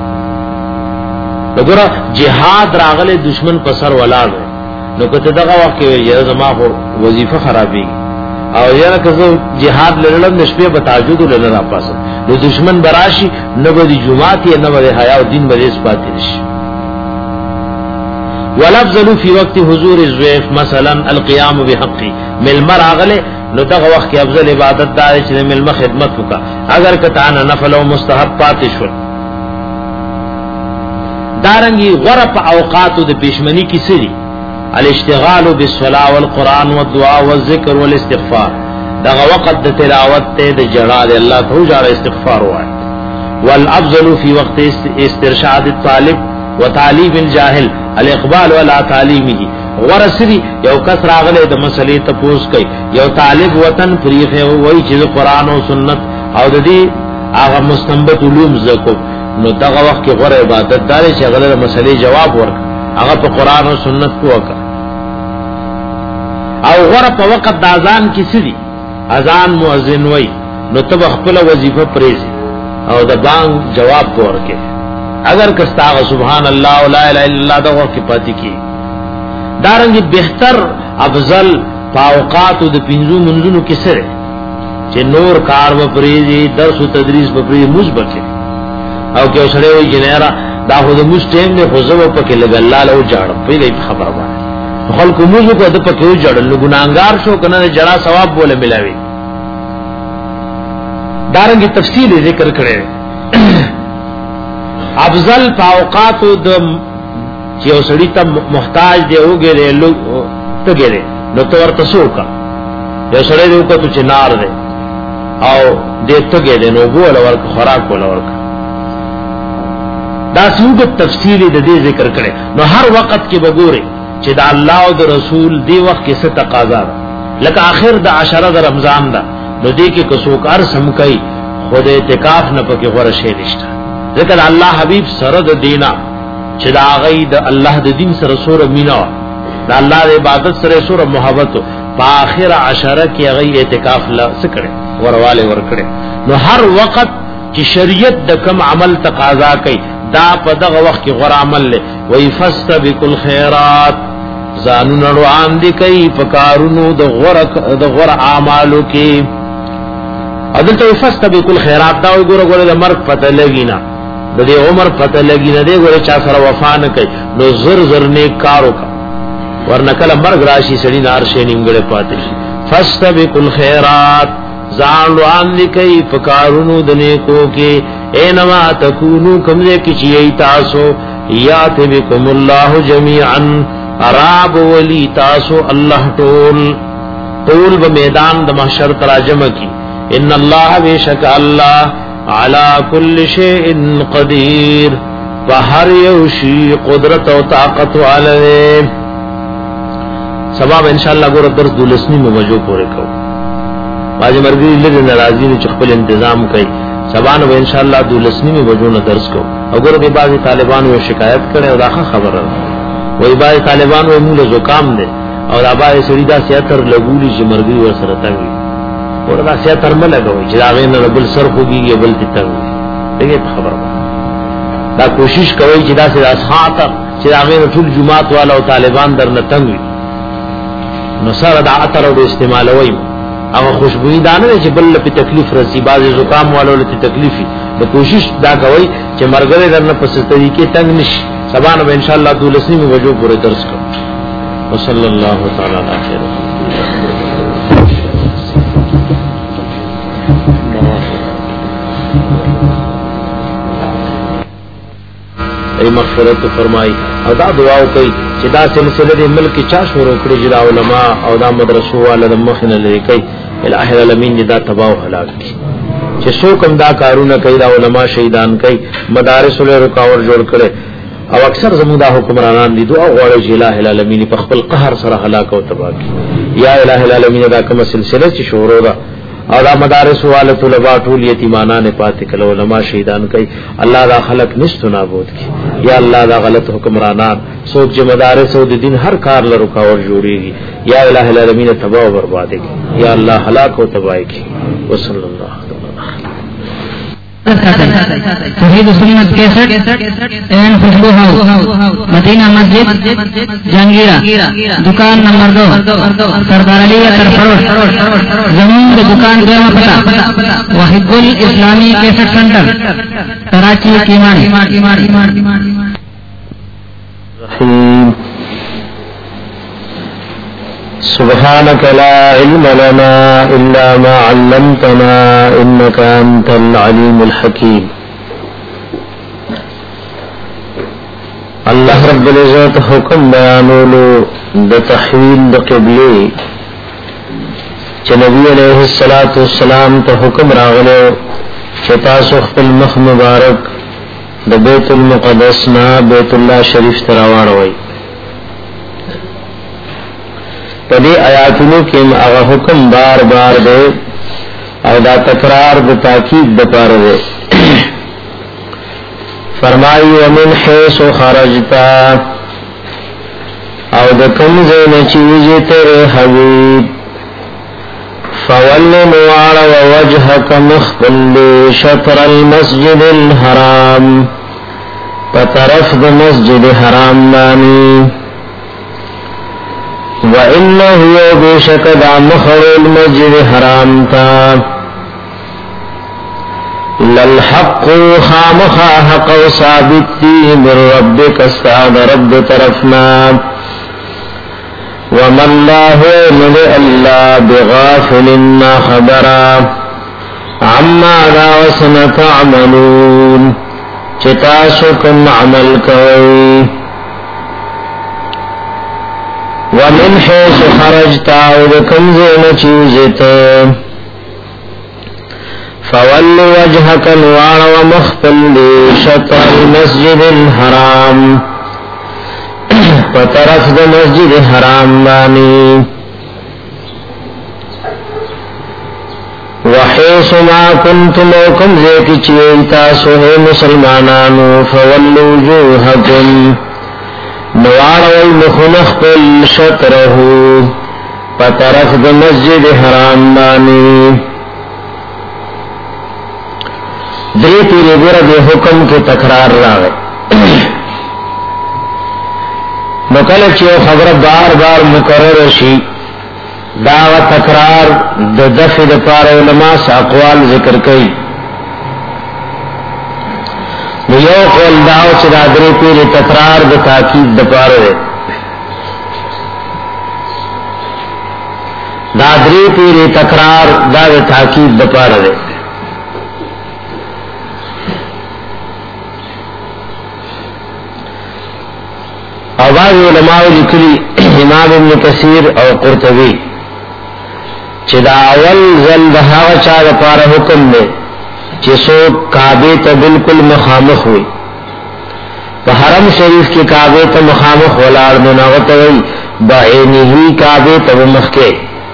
وګوره جهاد راغله دشمن په سر ولاړ نو کته دغه وخت کې یې زما خو وظیفه خرابي او یاره کزو جهاد لړل نشبه بتاجود لړل پاسه نو دشمن براشي نه به جمعات یې نه به حیا او دین به اثبات شي. ولفظل فی وقت حضور الضيف مثلا القيام بحقه مل مراغله نو دغه وخت کې افضل عبادت دار چې مل خدمت وکا اگر کته نه نفل او مستحب پاتې شو. دارنګي غرف اوقات د پښمنی کی سری الاشتغال بالصلاه والقران والدعاء والذکر والاستغفار دغه وخت د تلاوت ته د جلال الله ته جاره استغفار وای. والافضل فی وقت استرشاد الطالب وتعلیم الجاهل الاقبال ولا تعلیمه ورسری یو کس راغله د مسلې ته پوس کوي یو طالب وطن فریخه وای چې قرآن او سنت او د دې هغه مستنبط علوم زکو نو دغه وخت کې غوړ عبادت دار چې هغه د مسلې جواب ورک هغه په قرآن او سنت کو وکړه. او غوړ په وخت د اذان کې سړي اذان مؤذن وای نو تب خپل وظیفه پریزي او د بانګ جواب ورکې اگر کستا سبحان الله لا اله الا الله دغه کې پاتې کی. دارنګ بهتر افضل اوقات د پنځو منځونو کې سره چې نور کار و پریزي درس او تدریس و پریزي مثبت او کې سره وي جنرا دا خو د مسلم نه خوځو په کې لګ الله له جاړ په دې خبره وایي خلق موږ په دې په کې جوړل ګناګار شو کنه جڑا ثواب بوله ملاوي. دارنګ تفصیل ذکر کړي افضل اوقات د چې اوسړی ته محتاج دی وګره لوګ ته ګره نو تور تاسو کا یو سړی دی کو ته نار دی او دې ته ګره نو بوله ورک خوراک بوله ورک دا څنګه تفصیل د دې ذکر کړي. نو هر وخت کې وګوري چې د الله او د رسول دی وخت کې څه تقاضا لکه اخر د عشره د رمضان دا نو دې کې کڅوک ارسم کوي خود اعتکاف نه پکې غوړه شي نشته ځکه الله حبیب سره د دینا چې دا غي د الله د دین سره سره مینا د الله د عبادت سره سره محبت په اخر عشره کې غي اعتکاف لا سکړي ورواله ور کړي نو هر وخت چې شریعت د کم عمل تقاضا کوي دا په دغه وخت کې غوړ عمل له وی فاستبقوا الخيرات زانو نړوان دي کوي په کارونو د غوړ د غوړ اعمالو کې عدالت فاستبقوا الخيرات دا وګوره ګوره د مرګ پته لګی نه د دې عمر پته لګی نه دی ګوره چا سره وفا نه کوي نو زر زر نیک کارو کا ورنه کله مرګ راشي سړی نار شي نیمګړې پاتې شي فاستبقوا الخيرات زانوان لکی پکارونو دنیکو کے اینما تکونو کمزے کچی تاسو یات بکم اللہ جمیعا عراب ولی تاسو اللہ ٹول ٹول بمیدان د محشر تراجم کی ان اللہ بیشک اللہ علا کل شیء قدیر فہر یوشی قدرت و طاقت والے سباب انشاءاللہ گو رب درس دولسنی میں وجو پورے کہو باج مرګي لږ ناراضي نه خپل تنظیم کوي سبا نو ان شاء الله دولسنی می وجونه درس کو اگر به بعض طالبانو شکایت کړي او داخه خبره وای بعض طالبانو موږ زکام دي او دا بعض سړي دا سیاتر لګولي چې مرګي ور سره تاوي وردا سیاتر مله کوي چې دا غین ربل سر خوږي یا بل تاوي دغه خبره دا کوشش کوي چې دا سره اسخاطر چې دا غین ټول جمعات والا او طالبان درنه تنګي نو سره دا اثر او استعمالوي او خوشبوئی دانه چې بل په تکلیف رسی باز زکام والو له تکلیفي د کوشش دا کوي چې مرګره درنه په طریقې تنگ نشي سبا نو ان شاء الله دولسنی می وجو پورے درس کو وصلی الله تعالی علی خیر ای مغفرت فرمای او دا دعا کوي چې دا سلسله د ملک چا شروع کړی چې علماء او دا مدرسو والو د مخنه لیکي الہ العالمین دا تباہ و ہلاک کی چې څوک دا کارونه کوي دا علما شهیدان کوي مدارس له رکاوټ جوړ کړي او اکثر زموږ د حکمرانان دي دعا غواړي چې الہ العالمین په خپل قهر سره هلاک او تباہ کی یا الہ العالمین دا کوم سلسله چې شروع ده او دا مدارس والو طلباء ټول یتیمانان پاتې کله علما شهیدان کوي الله دا خلق نشته نابود کی یا الله دا غلط حکمرانان څوک چې مدارس او د دین هر کار له رکاوټ جوړيږي یا الہ العالمین تباہ و برباد کی یا اللہ ہلاک و تباہ کی وصلی اللہ توحید سنت کیسٹ اینڈ خوشبو ہاؤس مدینہ مسجد جہانگیرہ دکان نمبر دو سردار علی اطہر فروش زمین دکان دویمہ پتہ واحد گل اسلامی کیسٹ سینٹر کراچی کیمانی رحیم سبحانك لا علم لنا إلا ما علمتنا إنك أنت العليم الحكيم الله رب العزت حکم بیانولو د تحویل د قبله چې نبی علیہ الصلوۃ والسلام ته حکم راغلو چې تاسو خپل مخ مبارک د بیت المقدس نه بیت الله شریف ته راوړوي پدې آیاتونو کې هغه حکم بار بار دی او دا تکرار د تاکید د پاره دی فرمایي ومن حيث خرجت او د کوم ځای نه چې وځې ته حبيب فول نوار ووجهك مخبل شطر المسجد الحرام پطرف د مسجد حرام باندې وَإِنَّهُ بِشَكَ دَا مُخَرُ الْمَسْجِدِ حَرَامْ تَا لَلْحَقُّ خَامُخَا حَقَّ وَثَابِتٌ مِنْ رَبِّكَ اسْتَعَاذَ رَبِّ طَرَفْنَا وَمَا اللَّهُ إِلَّا بِغَافِلٍ خَبَرًا عَمَّا وَسَنَ تَعْمَلُونَ چتاسکم عمل کوي ومن حيث خرجت وكم زين چوزت فول وجهك نوار ومخفل شطر المسجد الحرام پترف د مسجد حرام بانی وحیث ما کنتم وکم زیتی چیتا سوہ مسلمانانو فولو وجوہکم نوارو مخنخ پل شطرہو پترف د مسجد حرام بانی دری پیری گورا دے حکم کے تکرار راگے نکل چیو خبر بار بار مکرر شی دعوی تکرار د دفع د پار علماء سا اقوال ذکر کئی یو قول دعو چی دا دری پیری تکرار د تاکید د پار ہے دا دری پیری تکرار دا د تاکید د پار ہے بعض علماء لکلی امام ابن کثیر او قرطبی چی دا اول ذل دہاغ چاہ دا پارا حکم میں چی سو کعبے تا بالکل مخامخ ہوئی پا حرم شریف کی کعبے تا مخامخ ولار مناغت ہوئی بعینی ہی کعبے تا مخکے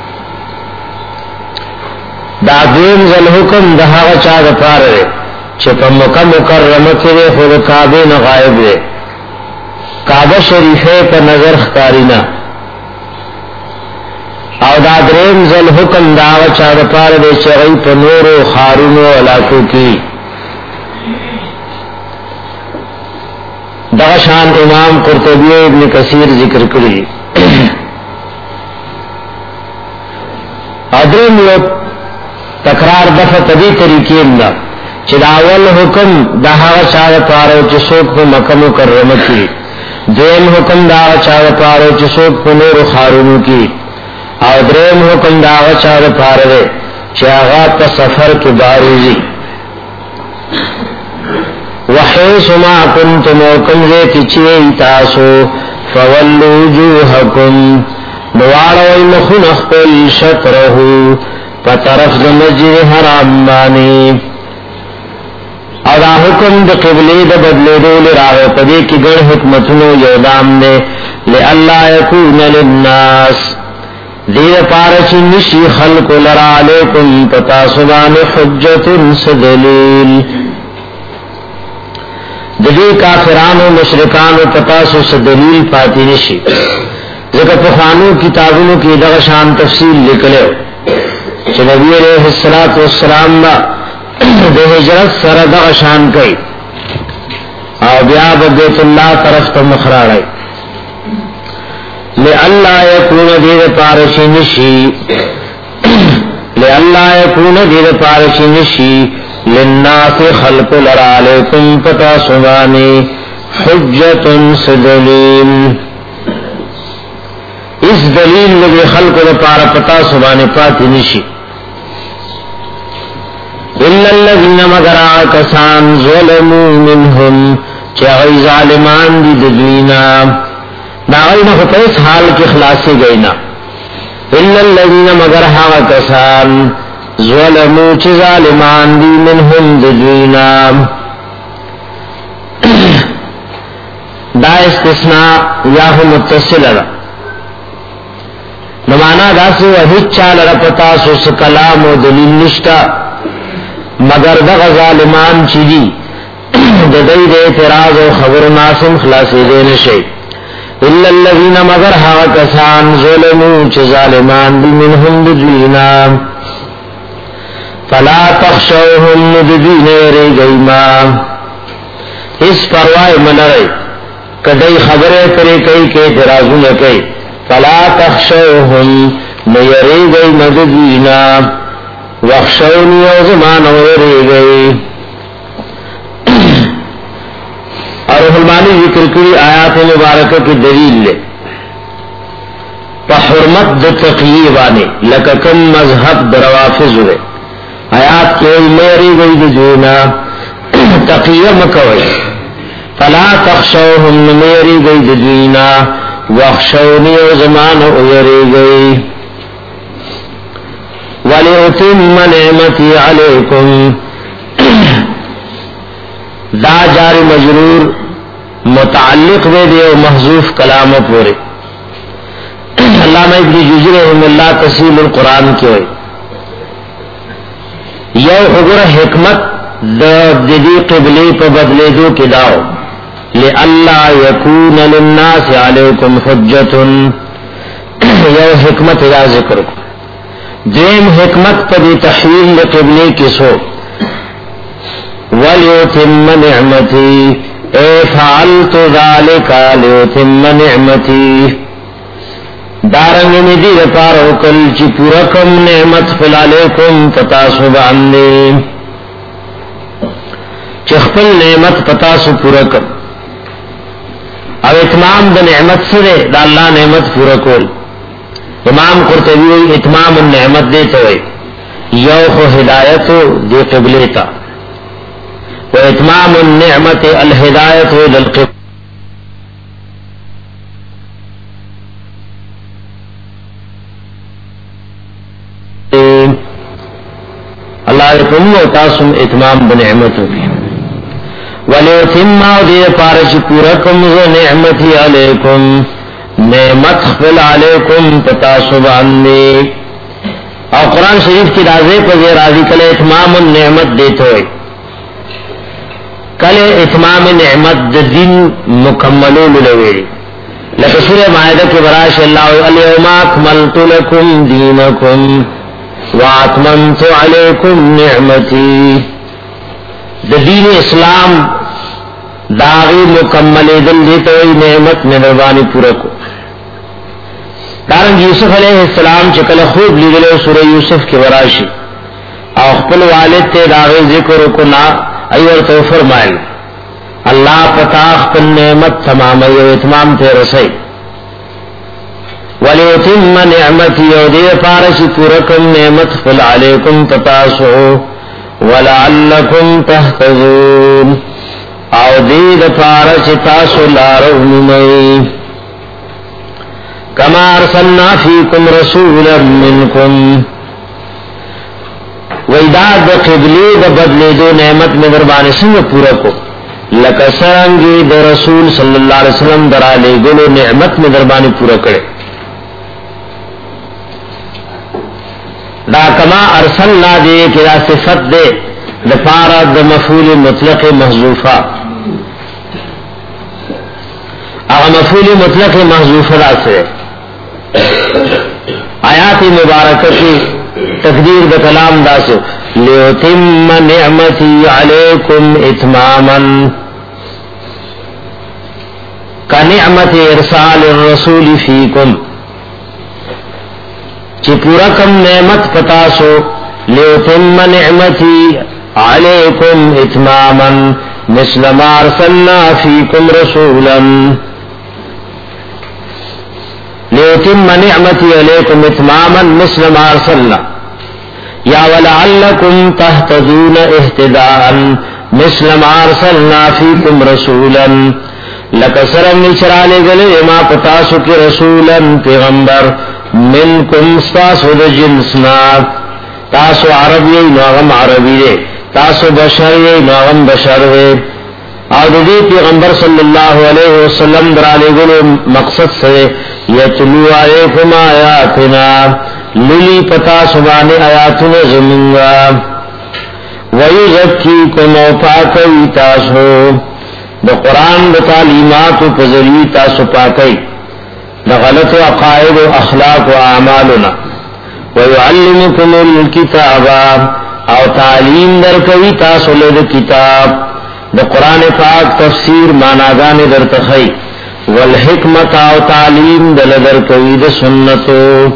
دا دین ذل حکم دہاغ چاہ دا پارا ہے چی پا مکہ مکرمت رے خود کعبے نغائب رے کعبہ شریفے پر نظر خکارینا او دا درین ذل حکم داو چاہ دا پار دے چغی پا نور و خارون و علاقوں کی دغشان امام قرطبی ابن کثیر ذکر کری ادرین لوگ تکرار دفع تبی طریقے اندہ چی داول حکم دہا چاہ دا پارو چی سوک پا مکہ مکرمہ کی دین حکم داغ چاہ پارو چسوک پنور خارونو کی او درین حکم داغ چاہ پارو چاہا پا سفر کی باروزی وحیث ما کنتم وکم زیتی چیئی تاسو فولو وجوہکم نوارو مخنخ پل شطرہو پا طرف دا مسجد حرام بانی او دا حکم دا قبلی دا بدلے دول راغے پدے کی گڑ حکمتنو یودام نے لئلا یکون للناس دیر پارچی نشی خلق لرا علیکم پتا سبان حجت سدلیل دلی کافران و مشرکان و پتا سدلیل پاتی نشی ذکر پخوانو کتابونو کی دغشان تفصیل لکلے چھ نبی علیہ السلام دا دے ہجرت سر دغشان کئی او بیاب بیت اللہ طرف تا مخراڑی لئلا یکون دیر پارشی نشی لئلا یکون دیر پارشی نشی للناس خلق لرا علیکم پتا سبانی حجت سدلیل اس دلیل لگے خلق لپارا پتا سبانی پاتی نشی إِلَّا الَّذِينَ مَغَرَا كَسَانْ ظُلَمُوا مِنْهُمْ چاہی ظالمان دی ددوینا داغینا خطیس حال کی خلاصی گئینا إِلَّا الَّذِينَ مَغَرَا كَسَانْ ظُلَمُوا چی ظالمان دی منہم ددوینا دا استثناء یاہو متصل را نمانا دا سو وحید چال رپتا سو سکلام و دلیل نشتا مگر دغ ظالمان چیدی ددئی دے اعتراض و خبر ناسم خلاصی دین شئی الا الذین مگر ہا کسان ظلموا چ ظالمان دی منہم دجینا فلا تخشوهم دجین رے گئیما اس پرواہ منرے کدئی خبریں کرے کئی کے اعتراض نہ کئی فلا تخشوهم نیرے گئی مدجینا وخشونی او زمان ویرے گئی اور حلمانی ذکر کی آیات مبارکہ کی دلیل لے پا حرمت دا تقییبانے لککم مذہب دروافظ ہوئے آیات کے میری گئی دا جونا تقییب مکوئی فلا تخشوهم میری گئی دا جونا وخشونی او زمان ویرے گئی وَلِأُتِمَّ نِعْمَتِي عَلَيْكُمْ دا جار مجرور متعلق دے دے و محذوف کلام پورے. علامہ ابن جوزی رحمہ اللہ تفسیر القرآن کے ہوئے یو خبر حکمت د دی قبلی پا بدلے دو کی داو لئلا یکون للناس علیکم حجتن یو حکمت یا ذکر کو. دیم حکمت پا دی تحویل قبلی کی سو وَلِيُتِمَّ نِعْمَتِي اے فعلت ذَلِكَ لِيُتِمَّ نِعْمَتِي دارنگ ندی رپارو کل چی پورکم نعمت فلالیکم پتاسو باندے چخپل نعمت پتاسو پورکم او اتمام دا نعمت سرے دا اللہ نعمت پورکول. امام قرطبی ہوئی اتمام النعمت دیتا ہوئی یوخ ہدایتو دی قبلیتا و اتمام النعمت الہدایتو للقبل. اللہ رکم و تاسم اتمام بنعمتو کی وَلِيُتِمَّ دِي پارش پورکم ذو نعمتی علیکم نعمت خفل علیکم پتاسو باندے. اور قرآن شریف کی رازے پزے راضی کل اتمام النعمت دیتو ہے کل اتمام نعمت دین مکملو للویری لکہ سورہ مائدہ کی براش اللہ اليوم اکملت لکم دینکم واتممت علیکم نعمتی دین اسلام داغی مکمل دل دیتا ہوئی نعمت مہربانی پورا کو. دارنگ یوسف علیہ السلام چکل خوب لیدلے سورہ یوسف کے وراشی اور خپل والد تے داغی ذکر کو نا ایور تو فرمائل اللہ پتا خپل نعمت تمام ایو اتمام تے رسائی وَلِيُتِمَّ نِعْمَتِي وَدِي پارشی پورکم نعمت فل علیکم تتاسو وَلَعَلَّكُمْ تَحْتَذُونَ او دید پارش تاسو لارو نمائی کما ارسلنا فیکم رسولا منکم ویداد قبلی دا بدلی دو نعمت میں دربانی سنگ پورا کو لکسرنگی دا رسول صلی اللہ علیہ وسلم درا لے گلو نعمت میں دربانی پورا کرے. دا کما ارسلنا دے کہ دا صفت دے دا پارا دا مفعول مطلق محذوفہ اگر مفعول مطلق محذوفہ دا سے آیات مبارکہ کی تقدیر دا کلام دا سے لیتم نعمتی علیکم اتماما کا نعمت ارسال الرسول فیکم چی پورا کم نعمت پتاسو لیتم نعمتی علیکم اتماما مثل ما ارسلنا فیکم رسولا لیتم نعمتی علیکم اتماما مثل ما ارسلنا یا ولعلکم تہتدون اہتداء مثل ما ارسلنا فیکم رسولا لکسرم نچرالے گلے ما پتاسو کی رسولا پیغمبر منکم ستاسو دا جنسنا تاسو عربی ناغم عربی دے تاسو بشر ناغم بشر دے اور دی پیغمبر صلی اللہ علیہ وسلم درالے گلو مقصد سے یتلو علیکم آیاتنا للی پتا سبانے آیاتنا زمنگا ویزکیکم و پاکی تاسو دا قرآن دا تعلیمات و پذری تاسو پاکی دا غلط و عقائد و اخلاق و اعمالنا ویعلمکم الکتابا او تعلیم در کوي تاسو له کتاب د قران پاک تفسیر معناګانې در تخی والحکمت او تعلیم دل در کوي د سنتو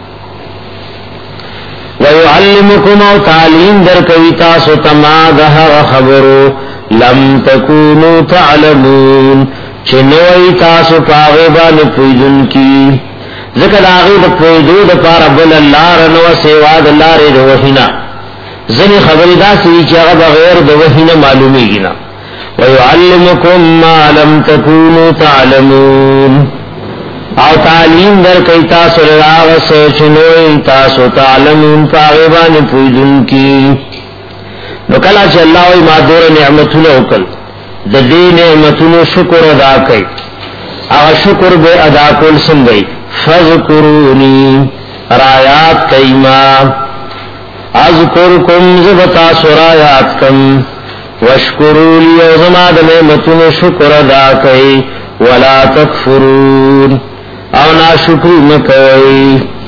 ويعلمكم او تعلیم در کوي تاسو تما ده خبرو لم تکونوا تعلمون چنوي تاسو پاغه باندې پویدون کی ذکر هغه د پویدو د پار بل الله رنو سیوا د الله ر وحینا زنی خبر دا سی چې هغه بغیر د وحینا معلومیږي نه ويعلمكم ما لم تكونوا تعلمون او تعلیم در کئی تاسو راغ سوچنوئی تاسو تعلمون پاغبان پویدن کی نو کلا چا اللہ وی ما دور نعمتو لوکل د دې نعمتونو شکر ادا کړئ او شکر به ادا کول څنګه فذكروني رایات کایما اذکرکم زبتا سرایات کم واشکروا لی زما د نعمتونو شکر ادا کړئ ولا تکفرون او ناشکری مکوئ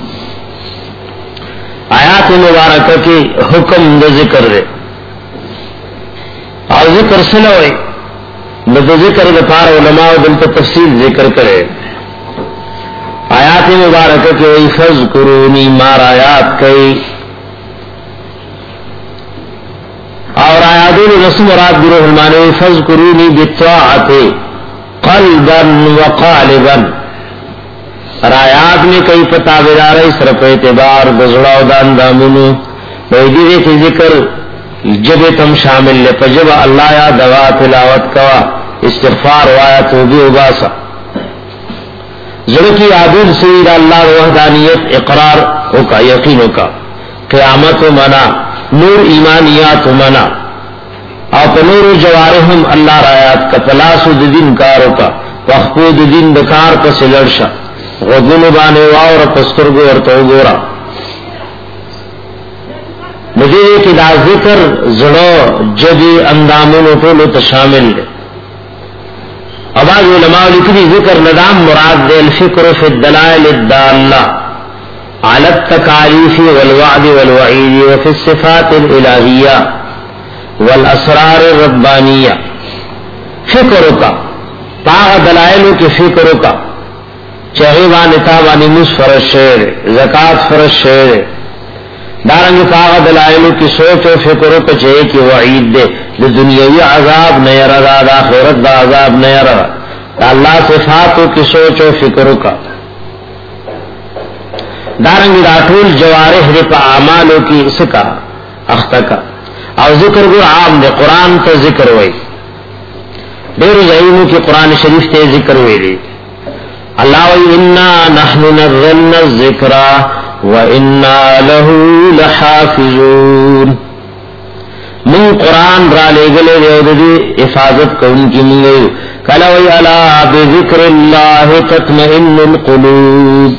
آیات مبارکہ کی حکم د ذکر دے او ذکر سنوئی د ذکر د پار علماء دلته تفصیل ذکر کرے آیات مبارکہ کی وی فذکرونی مار آیات کئی اور آیاتون رسم مراد بروح المانے فذکرونی بالطاعت قلبا وقالبا رایات میں کئی پتاویدار صرف اعتبار گزڑا و دان دامنو ویدیوے کی ذکر جب تم شامل لے پجب اللہ یا دوا تلاوت کوا استغفار وایا توبی اباسا ذرکی عادل سید اللہ وحدانیت اقرار ہوکا یقین ہوکا قیامت و منا نور ایمانیات و منا اور نور جوارہم اللہ رایات کا پلاس و دین کارو کا وخپود دین دکار کا سلرشا غدن بانے واور پسترگو ورطو گورا مجھے کہ دا ذکر زڑو جدی اندامونو طولو تشامل لے اباز علماء لکھنی ذکر ندام مراد دے الفکر فی الدلائل الداللہ علی التکالیف والوعد والوعید وفی الصفات الالہیہ والاسرار الربانیہ فکروں کا پاغ دلائلوں کے فکروں کا چاہے وان اتابانی مس فرش شعر زکاة فرش شعر دارنگ پاغ دلائلو کی سوچ و فکرو کا چاہے کی وعید دے دنیاوی عذاب نیرہ دا دا آخرت دا عذاب نیرہ دا اللہ صفاتو کی سوچ و فکرو کا دارنگ دا طول جوارح دے پا اعمالو کی سکا اختکا او ذکر گو عام دے قرآن تا ذکر ہوئی دیر زعیمو کی قرآن شریف تے ذکر ہوئی دی اللہ انا نحن نزلنا الذکر وانا له لحافظون من قرآن را لے گلے دی حفاظت کو ان کی منگے کلوی علا بذکر اللہ تطمئن القلوب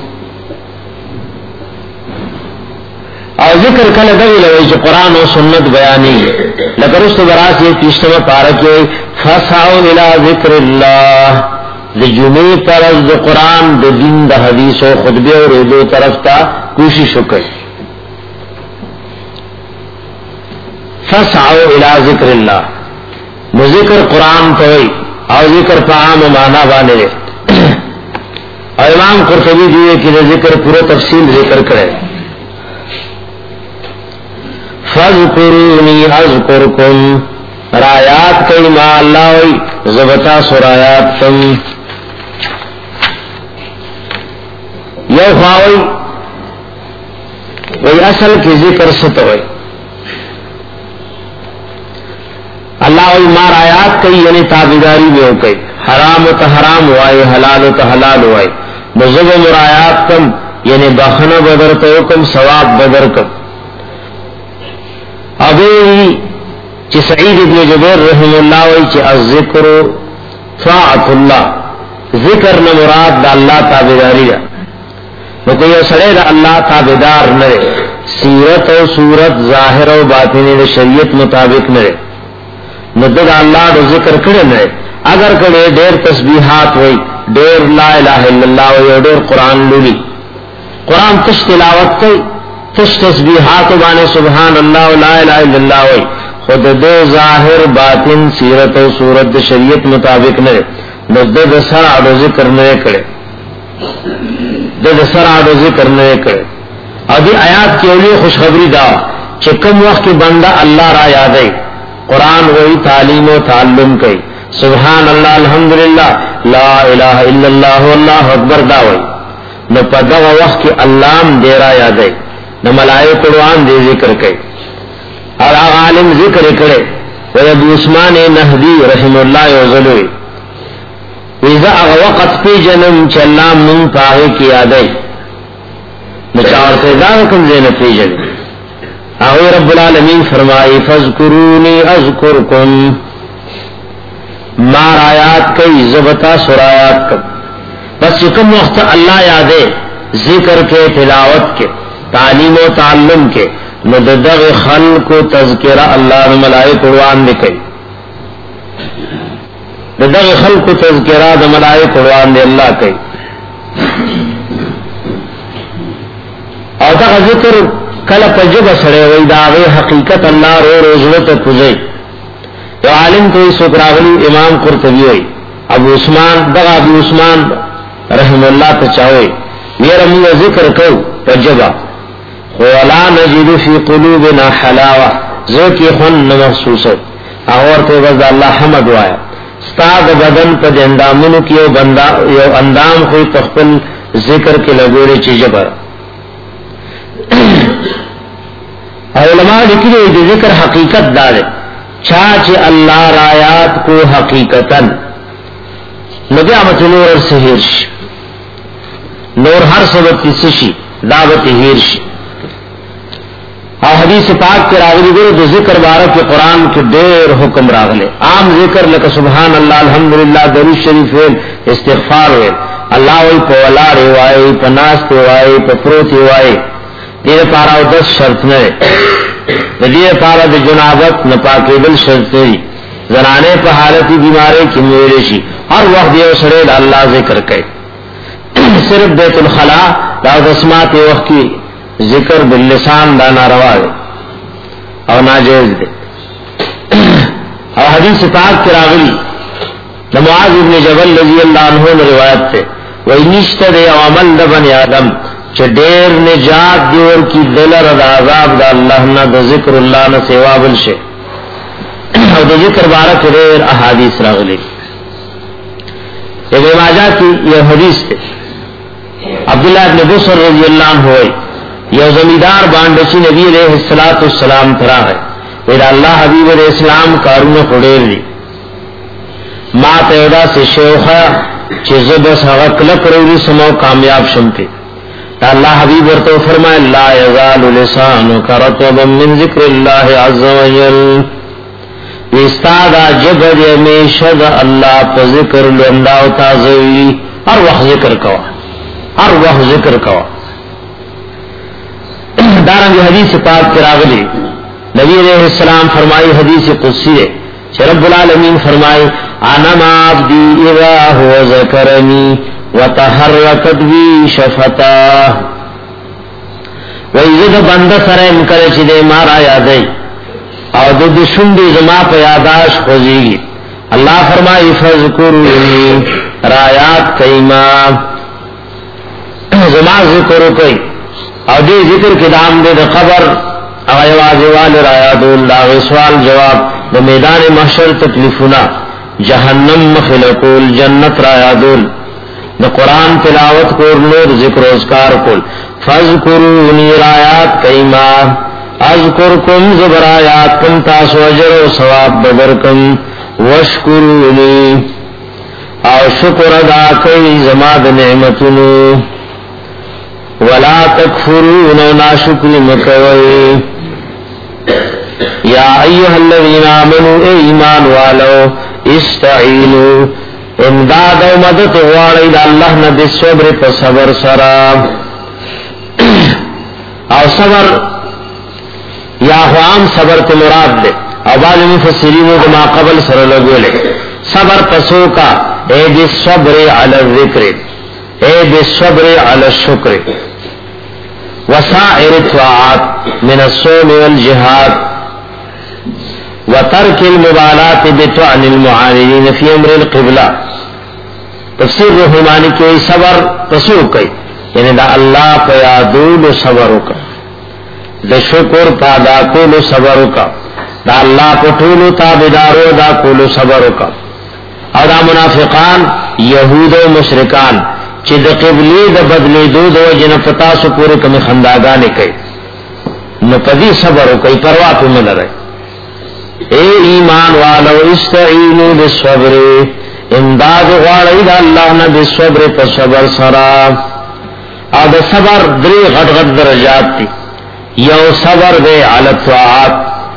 اور ذکر کل دگی لوی جو قرآن و سنت بیانی لکر اس تو براس یہ تیشتم پارکی فسعو الى ذکر اللہ د جمعې طرف د قرآن د دین د حدیث او خطبه او ردو طرف ته کوشش وکړي فسعوا الى ذکر الله نو ذکر قرآن ته وي او ذکر په عام معنا باندې او امام قرطبی دی چې د ذکر پورا تفصیل ذکر کړي فذكروني اذكركم رایات کئی ما اللہ وی زبتا سرایات تم یو خواوی وی اصل کی ذکر ستوئی اللہ وی مار آیات کئی یعنی تابداری میں ہو کئی حرام تا حرام ہوئی حلال تا حلال ہوئی مذب مرایات کم یعنی بخن بدر تو کم ثواب بدر کم ابھی چی سعید ابن جبیر رحم اللہ وی چی الذکر طاعت اللہ ذکر نہ مراد دا اللہ تابداری دا نو کوئی سڑے دا اللہ تابدار نرے سیرت و صورت ظاہر و باطنی دا شریعت مطابق نرے نو دا اللہ دا ذکر کرے نرے اگر کرے دیر تسبیحات وی دیر لا الہ الا اللہ وی دیر قرآن لولی قرآن تش تلاوت کئی تش تسبیحات بانے سبحان اللہ و لا الہ الا اللہ وی خود دے ظاہر باطن سیرت و صورت دے شریعت مطابق نرے نو دے دے سر آدھو ذکر نرے کرے دے دے سر آدھو ذکر نرے کرے ابھی آیات کی اولی خوشخبری دا چکم وقت کی بندہ اللہ را یادے قرآن وہی تعلیم و تعلم کئی سبحان اللہ الحمدللہ لا الہ الا اللہ واللہ اکبر دا وئی نو پدہ وقت کی اللہم دے را یادے نو ملائے قرآن دے ذکر کئی اور عالم ذکر کرے وہ ابو عثمان نہدی رحم اللہ یوزلوی ویزا وقت پی جنم چلام من پاہے کی آدائی نچار سے دارکم زین پی جنم آوی رب العالمین فرمائی فذکرونی اذکرکم مار آیات کئی زبتا سرایات کم. بس کم وقت اللہ یادے ذکر کے تلاوت کے تعلیم و تعلم کے نددغ خلق و تذکرہ اللہ نے ملائک قرآن نے کئی نددغ خلق و تذکرہ دا ملائک قرآن نے اللہ کئی. اور دا ذکر کل پجب سڑے وی داغے حقیقت اللہ رو روزلت پزئی. تو عالم کوئی سکراغلی امام قرطبی ہوئی ابو عثمان دغا ابو عثمان رحم اللہ تچاوئی میرا مو ذکر کو پجبا ولا نجد فی قلوبنا حلاوہ ذکی خن محسوس اور تے وز اللہ حمد وایا استاد بدن پد اندامونو کیو بندہ یو اندام کوئی تخپل ذکر کے لگوڑے چیز پر. علماء لکھے جو ذکر حقیقت دارے چاچ اللہ رایات کو حقیقتاً نبیامت نور اور سہرش نور ہر سبب کی سشی دعوت ہیرش. اور حدیث پاک کے راغلی گرو جو ذکر بارک کے قرآن کے دیر حکم راغلے عام ذکر لکا سبحان اللہ الحمدللہ درود شریف استغفار ہوئے اللہ وی پولا روائے پناست روائے پپروت روائے دیر پارا دس شرط نئے دیر پارا دی جنابت نپاکی بل شرط نئی زنانے پہ حالتی بیمارے کی مویرشی ہر وقت دیو سرید اللہ ذکر کئے. صرف بیت الخلا داود اسمات وقت کی ذکر باللسان دا ناروا دے اور ناجائز دے. اور حدیث پاک کی راغلی معاذ ابن جبل رضی اللہ عنہ نے روایت تے وہی نشتہ دے عمل دا بنی آدم چھ دیر نجات دیور کی دلر دا عذاب دا اللہ نا دا ذکر اللہ نا سیوا بلشے. اور دا ذکر بارک دیر احادیث راغلی. ابن ماجہ کی یہ حدیث تے عبداللہ ابن بصر رضی اللہ عنہ ہوئی یہ زمیدار باندچی نبی علیہ الصلوۃ والسلام ترا ہے میرا اللہ حبیب علیہ السلام کارون خڑیر دی ما تیدا سے شیخا چیز بس حق لک روی سمو کامیاب شمتے. اللہ حبیب ورتو فرمائے لا یزال لسانک رطبا من ذکر اللہ عز وجل استادا جبد میشد اللہ پا ذکر لنداو تازوی ہر وقت ذکر کوا ہر وقت ذکر کوا. دارنگی حدیث پاک کے راغلی نبی علیہ السلام فرمائی حدیث قدسی ہے کہ رب العالمین فرمائی انا ما عبدی اذا هو ذکرنی وتحرکت بی شفتا ویزد بند سرم کرے چی دے مارا یادی اور دو دشندی زما پہ یاداش خوزیگی. اللہ فرمائی فذکرونی رایات کئیما زما ذکر کئی اور دی ذکر کی دام دے دا قبر اغیواز وال رایات اللہ سوال جواب دا میدان محشر تکلیفنا جہنم مخلقول جنت رایادول دا قرآن تلاوت کور نور ذکر اذکار کول فذکرونی رایات کئیما اذکرکم زبرایات کم تاسو اجر و ثواب بدرکم وشکرونی او شکر ادا کئی زماد نعمتنو ولا تکفرون و ناشکری مکوئی. یا ایوہ الذین آمنوا اے ایمان والو استعینو امداد و مدد غواری دا اللہ نبی صبر پا صبر سرام او صبر یا عام صبر تے مراد دے او بعض مفسرینوں کو ما قبل سر لگولے صبر پسو کا اے بالصبر علی الذکر اے بالصبر علی الشکر وسائر الطاعات من الصوم والجهاد وترك المبالات بطعن المعاندين في امر القبلہ. تفسیر رحمانی کے صبر پسو کئی یعنی دا اللہ پہ یادول صبر کا دا شکر پادا کولو صبر کا دا اللہ پہ طولو تابدارو دا کولو صبر کا. اور دا منافقان یہود و مشرکان چی دا قبلی دا بدلی دو دو جن پتاسو پورے کمی خنداگانے کئی نو پدی صبر کئی پرواہ پہ مل رہے. اے ایمان والو استعینو بالصبر امداد غاڑی دا اللہ نا بالصبر پا صبر سرا. اور دا صبر دری غٹ غٹ درجات تی یو صبر دے علی الطاعات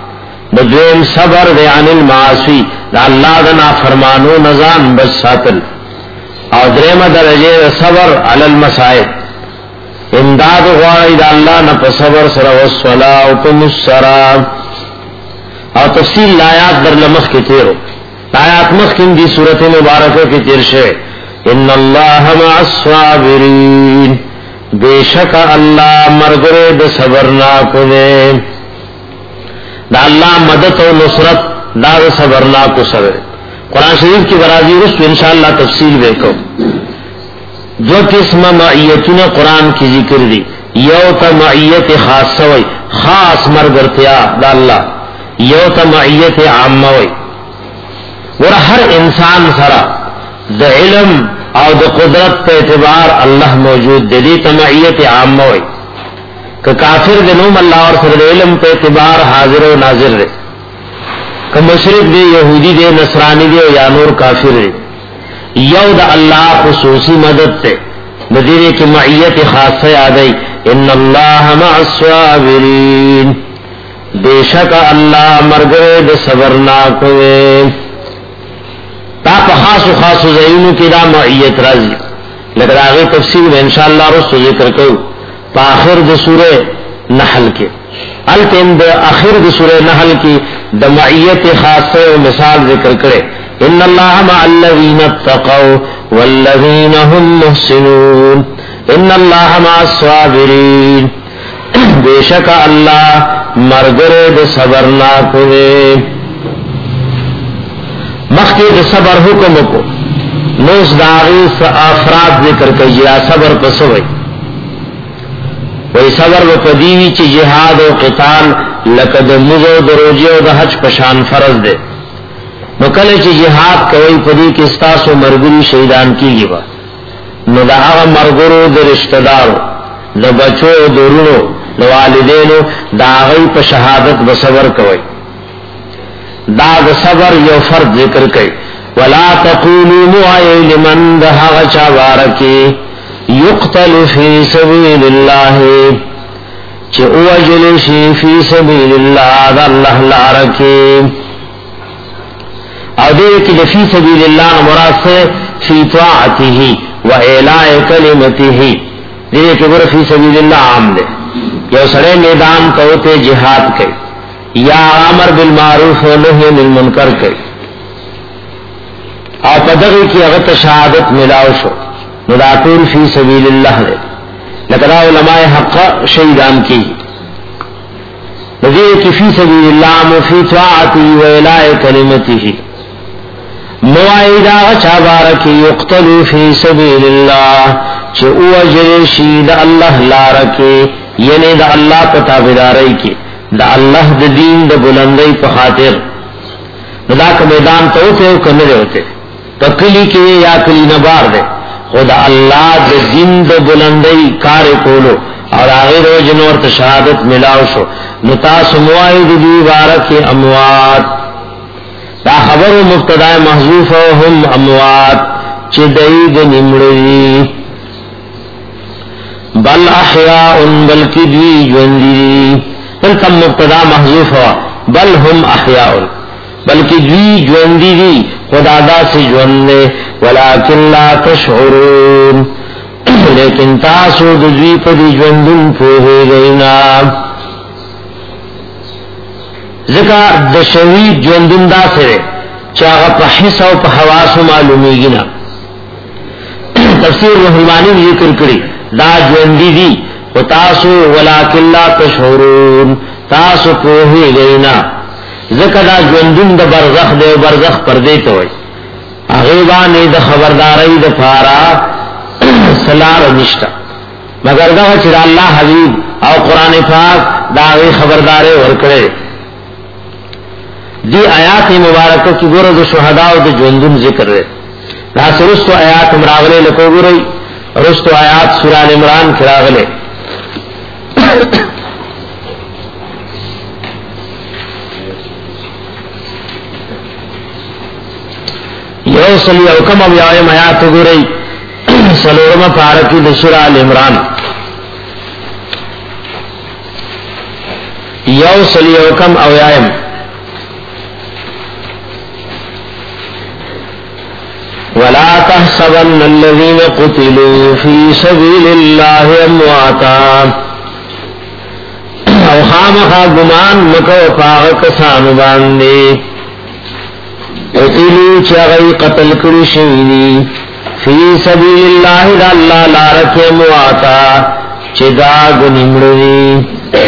بدویم صبر دے عن المعاصی دا اللہ دا نافرمانو نظام بس ساتل او دریم درجے صبر علی المصائب امداد غواړي دا اللہ نا پا صبر سر والصلاة وقم السلام او تفصیل آیات در لمخ کی تیرو آیات مخ کم دی صورت مبارکہ کی تیر شے ان اللہ مع الصابرین بے شک اللہ مرگرے دا صبرنا کنے دا اللہ مدد و نصرت دا دا صبرنا کو صبر قرآن شریف کی برازی رسو انشاءاللہ تفصیل بیکو دو قسم معیتنا قرآن کی ذکر دی یو تا معیت خاص سوئی خاص مرگرتیا دا اللہ یو تا معیت عاموئی ور ہر انسان سرا دا علم او دا قدرت پہ اعتبار اللہ موجود دے دی تا معیت عاموئی کہ کافر دنوم اللہ اور سر علم پہ اعتبار حاضر و ناظر دے کہ مشرک دے یہودی دے نصرانی دے یا نور کافر دے یو دا اللہ خصوصی مدد تے ندیرے کی معیت خاصہ یادئی ان اللہ مع الصابرین بے شک اللہ مرگرے دے صبرنا کوئے تا پا خاص و خاص و زینو کی دا معیت رازی لیکن آگے تفسیر میں انشاءاللہ رسو ذکر کرو پا آخر دا سورہ نحل کے التیم دا آخر دا سورہ نحل کی دا معیت خاصہ و مثال ذکر کرے ان اللہ مع الذین اتقوا والذین هم محسنون ان اللہ مع الصابرین بے شک اللہ مرگرے دا صبرنا کوئے مخی دا صبر حکم کو نوز داغی افراد ذکر کجی صبر پسوئی وی صبر و پدیوی چی جہاد و قتال لکد مزو دروجی و دا حج پشان فرض دے نو کله چې جهاد کوي پدې کې ستاسو مرګري شهیدان کیږي با نو دا هغه مرګرو د رشتہ دارو د بچو درونو د والدینو دا غي په شهادت به صبر کوي دا د صبر یو فرض ذکر کوي ولا تقولوا معي لمن دها چا بارکی يقتل في سبيل الله چې اوجل شي في سبيل الله د الله لارکی او دې کې د فی سبیل الله مراد سے فی طاعته و اعلاء کلمته دې کې ور فی سبیل الله عام ده یو سره میدان کوته jihad کوي یا امر بالمعروف و نهی عن المنکر کوي او په دغه کې هغه شهادت ملاو شو نو دا ټول فی سبیل الله ده لکه علماء حق شهیدان کی دې کې فی سبیل الله مو فی طاعته و اعلاء کلمته موعیدہ چابارکی یقتلو فی سبیل اللہ چه او اجر شید اللہ لارکی یعنی دا اللہ پتا بدارائی کی دا اللہ دا دین دا بلندی پا خاطر دا کا میدان تو ہوتے ہو کنے دے ہوتے تو کلی کے یا کلی نبار دے خود اللہ دا دین دا بلندی کار کولو اور آغیر و جنور تشہادت ملاو شو نتاس موعید دی بارکی اموات دا خبر مبتدا محذوف هم اموات چدید نمڑی بل احیاء بلکی دی جوندی تلکم مبتدا محذوف ہوا بل هم احیاء بلکی دی جوندی دی خدا دا سے جوندے ولیکن لا تشعرون لیکن تاسو دی پا دی جوندن پوہے گئینا ذکر د شهید ژوندون دا سره چې هغه په حس او په حواس معلومیږي نه تفسیر رحمانی ذکر کړی دا ژوندۍ دي او تاسو ولکن لا تشعرون تاسو په هیڅ نه ذکر دا ژوندون د برزخ دی او برزخ پردې ته وي هغه باندې د خبردارۍ د فارا سلام نشتا مگر دا چې الله حبیب او قران پاک دا خبرداري ورکړي دی آیات مبارکہ کی گورو دو شہداء و دو جوندن ذکر رہے راس رستو آیات مراغلے لکو گوری رستو آیات سورہ عمران کراغلے یو صلی اوکم اب یاویم آیات گوری سلورم پارکی دو سورہ عمران یو صلی اوکم او یاویم ولا تحسبن الذين قتلوا في سبيل الله امواتا او خامخا گمان مکو پاغ کسانو باندے قتلوا چغی قتل کری شویدی فی سبیل اللہ دا اللہ لارک امواتا چدا گنمڑی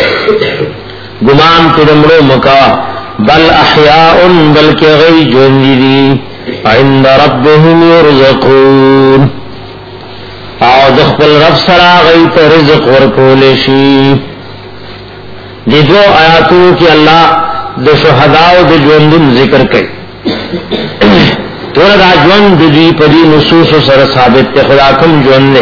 گمان ترمڑو مکا بل احیاء بلکہ غی جوندی عند ربهم يرزقون او دخل رب سرا غیت رزق ورکولشی دی دو آیاتوں کی اللہ دو شہداء دو جوندن ذکر کئی تورا دا جوند دی پدی نصوص سر ثابت تے خدا کم جوندے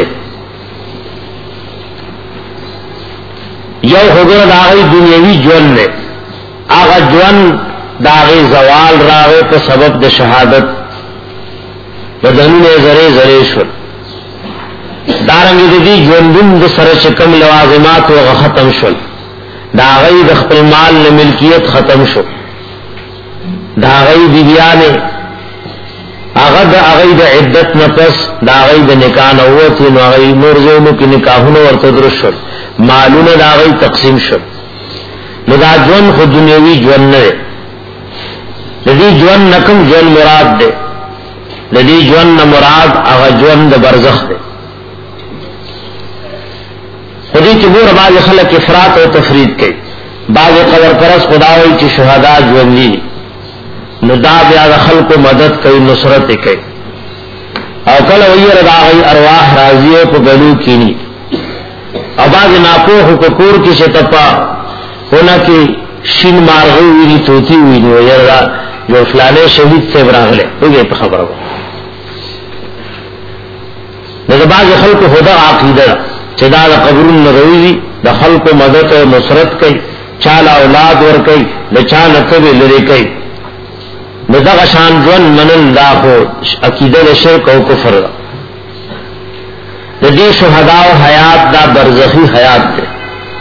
یو خگر دا غی دنیاوی جوندے آغا جوند داغی زوال راغے پا سبب دا شہادت بدنون زرے زرے شل دارنگی دی جوندن دا سر چکم لوازمات و ختم شل داغی دا خپل مال ملکیت ختم شل داغی دی بیانے اغد اغی دا عدت نفس داغی دا نکاح نووتی نو اغی مرزونو کی نکاحون ورتدرش شل مالون داغی تقسیم شل لدا جون خود دنیاوی جون نرے لدی جون نکم جون مراد دے لدی جون نمراد اغا جون دا برزخ دے خودی کی بور بعض خلق افراط و تفرید کئی بعض قبر پرس خداوی چی شہداء جون لی ندا بیاد خلق و مدد کئی نصرت کئی او کل ویر دا غی ارواح راضیو کو گلو کینی او بعض ناپوخ ککور کی شتپا ہونا کی شین مارغی ہوئی توتی ہوئی نی ویر دا جو فلانے شہید سے براغلے ہو گئے پا خبر ہو لیکن بعض خلق خدا عقیدہ چدا دا قبرون نرویزی دا خلق مدد و نصرت کئی چالا اولاد ور کئی دا چالا تبی لرے کئی دا غشان جون منن دا خو عقیدہ دا شرک و کفر دا دا دی شہداء و حیات دا برزخی حیات دے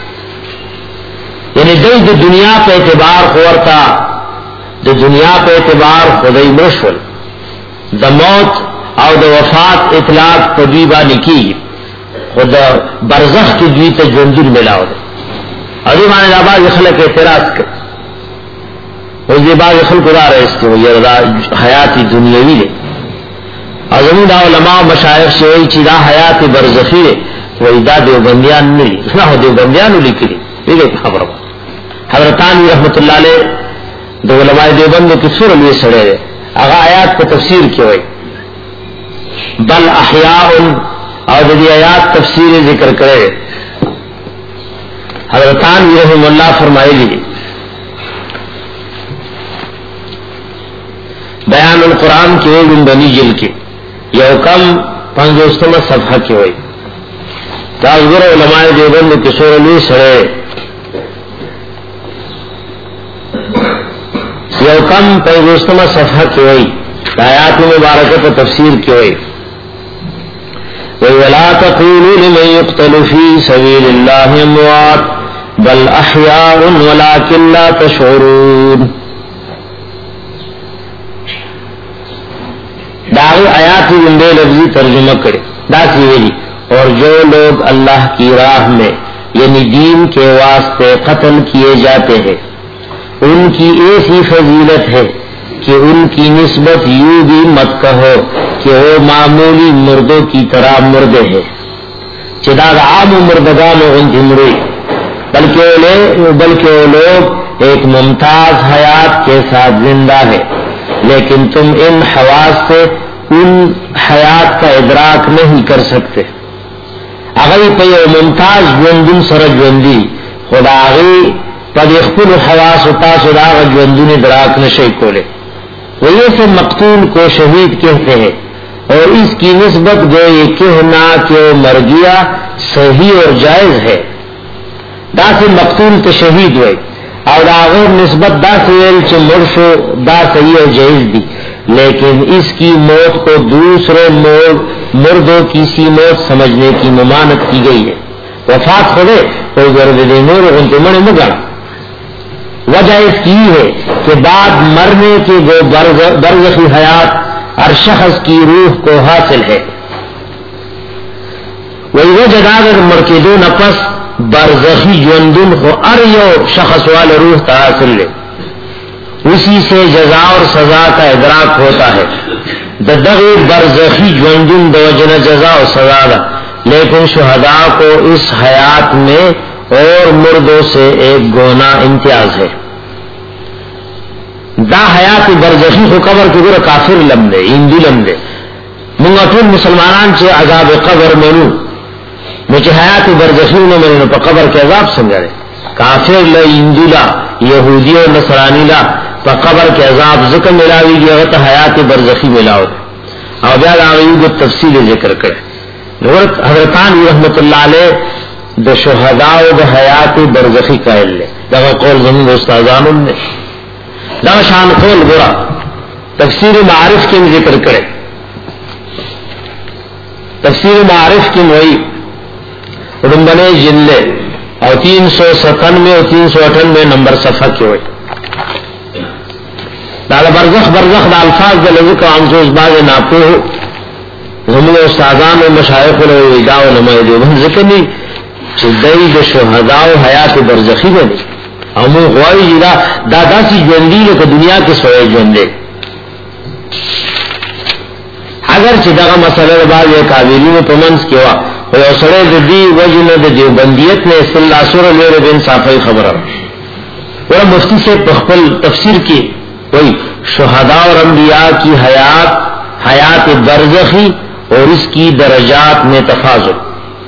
یعنی دی دا دنیا پہ اعتبار خورتا دا دنیا پہ اعتبار خدای مشول دا موت او دا وفات اطلاق تدویبا نکی خود برزخ کی دوی تا جوندن ملاو دا اور دی معنی دا بعض خلق اعتراض کر اور دی بعض خلق دا رئیستے ہو یہ دا حیات دنیاوی دے اور زمین دا علماء مشایخ سے وہی چی دا حیات برزخی دے وہی دا دیوبندیان نلی نا ہو دیوبندیانو لکی دی دیکھے خبر ہو حضرتانی رحمت اللہ علیہ دو علماء دیوبندوں کی سور لیے سڑے دے اگا آیات کو تفسیر کی ہوئی بل احیاء اور دی آیات تفسیر ذکر کرے حضرتان رحم اللہ فرمائے لی بیان القرآن کی ہوئی بنی جل کی یہ کم پنجوستم صفحہ کی ہوئی تاذگر علماء دیوبندوں کی سور لیے سڑے یو کم پیغستم صفحہ کی ہوئی آیات مبارکہ پر تفسیر کی ہوئی وَلَا تَقُولُوا لِمَنْ يُقْتَلُ فِي سَبِيلِ اللَّهِ أَمْوَاتٌ بَلْ أَحْيَاءٌ وَلَكِنْ لَا تَشْعُرُونَ داغی آیات زندے لفظی ترجمہ کرے دا سیویلی اور جو لوگ اللہ کی راہ میں یعنی دین کے واسطے قتل کیے جاتے ہیں ان کی ایسی فضیلت ہے کہ ان کی نسبت یوں بھی مت کہو کہ وہ معمولی مردوں کی طرح مردے ہیں چداد عام مردگان مڑی بلکہ بلکہ وہ لوگ ایک ممتاز حیات کے ساتھ زندہ ہے لیکن تم ان حواس سے ان حیات کا ادراک نہیں کر سکتے اگئی پہ ممتاز جوندن سرج جوندی خدا آگئی پد اخپل حواس اتاس داغ جوندن ادراک نشے کولے وہ یہ سے مقتول کو شہید کہتے ہیں اور اس کی نسبت جو یہ کہنا کہ مر گیا صحیح اور جائز ہے دا سے مقتول تو شہید ہوئے اور آغیر نسبت دا سویل چھ مرشو دا صحیح اور جائز دی لیکن اس کی موت کو دوسرے مردوں کی سی موت سمجھنے کی ممانت کی گئی ہے وفات خودے کوئی گرد دے نور انتے منے مگانا وجہ اس کی ہے کہ بعد مرنے کے جو برزخی حیات ہر شخص کی روح کو حاصل ہے. وہی وہ جگہ اگر مرکدو نفس برزخی جوندن کو ار یو شخص والے روح تا حاصل لے, اسی سے جزا اور سزا کا ادراک ہوتا ہے. دغی برزخی جوندن دو جن جزا اور سزا دا, لیکن شہداء کو اس حیات میں اور مردوں سے ایک گونا امتیاز ہے. دا حیات برزخی کو قبر کی گر کافر لمدے ہندو لمدے منگا ٹول مسلمانان سے عذاب قبر منو مجھے حیات برزخی نے میں پا قبر کے عذاب سمجھا رہے. کافر لا ہندو لا یہودی و نصرانی لا پا قبر کے عذاب ذکر ملاوی گیا غط حیات برزخی ملاو دے اور بیاد آئیو کو تفصیل ذکر کرے. حضرتان رحمت اللہ علیہ دا شہداء و دا حیات برزخی قائل لے دا قول زمین استاذان نے دا شان قول برا تفسیر معارف کی ذکر کرے. تفسیر معارف کی موئی رنبنے جلے اور تین سو ستنوے اور تین سو اٹھنوے نمبر صفحہ کی ہوئی. دادا برزخ برزخ دا الفاظ دا لگو کا ہم سوز باز ناپو ہو زمین استاذان و مشایخ و ویداء و نمائی دیوبند ذکر نہیں چدئی دا شہداء و حیات برزخی میں نہیں ہمو غوائی جدا دادا سی جوندی لکا دنیا کے سوئے جوندے. اگر چدغا مسئلہ بعض ایک آویلی میں پمنس کیا وہ سڑے دی وجن دا دیوبندیت نے صلی اللہ سورہ لیر بن صافی خبر وہ مفتی سے پخپل تفسیر کی وہی شہداء اور انبیاء کی حیات حیات برزخی اور اس کی درجات میں تفاضل.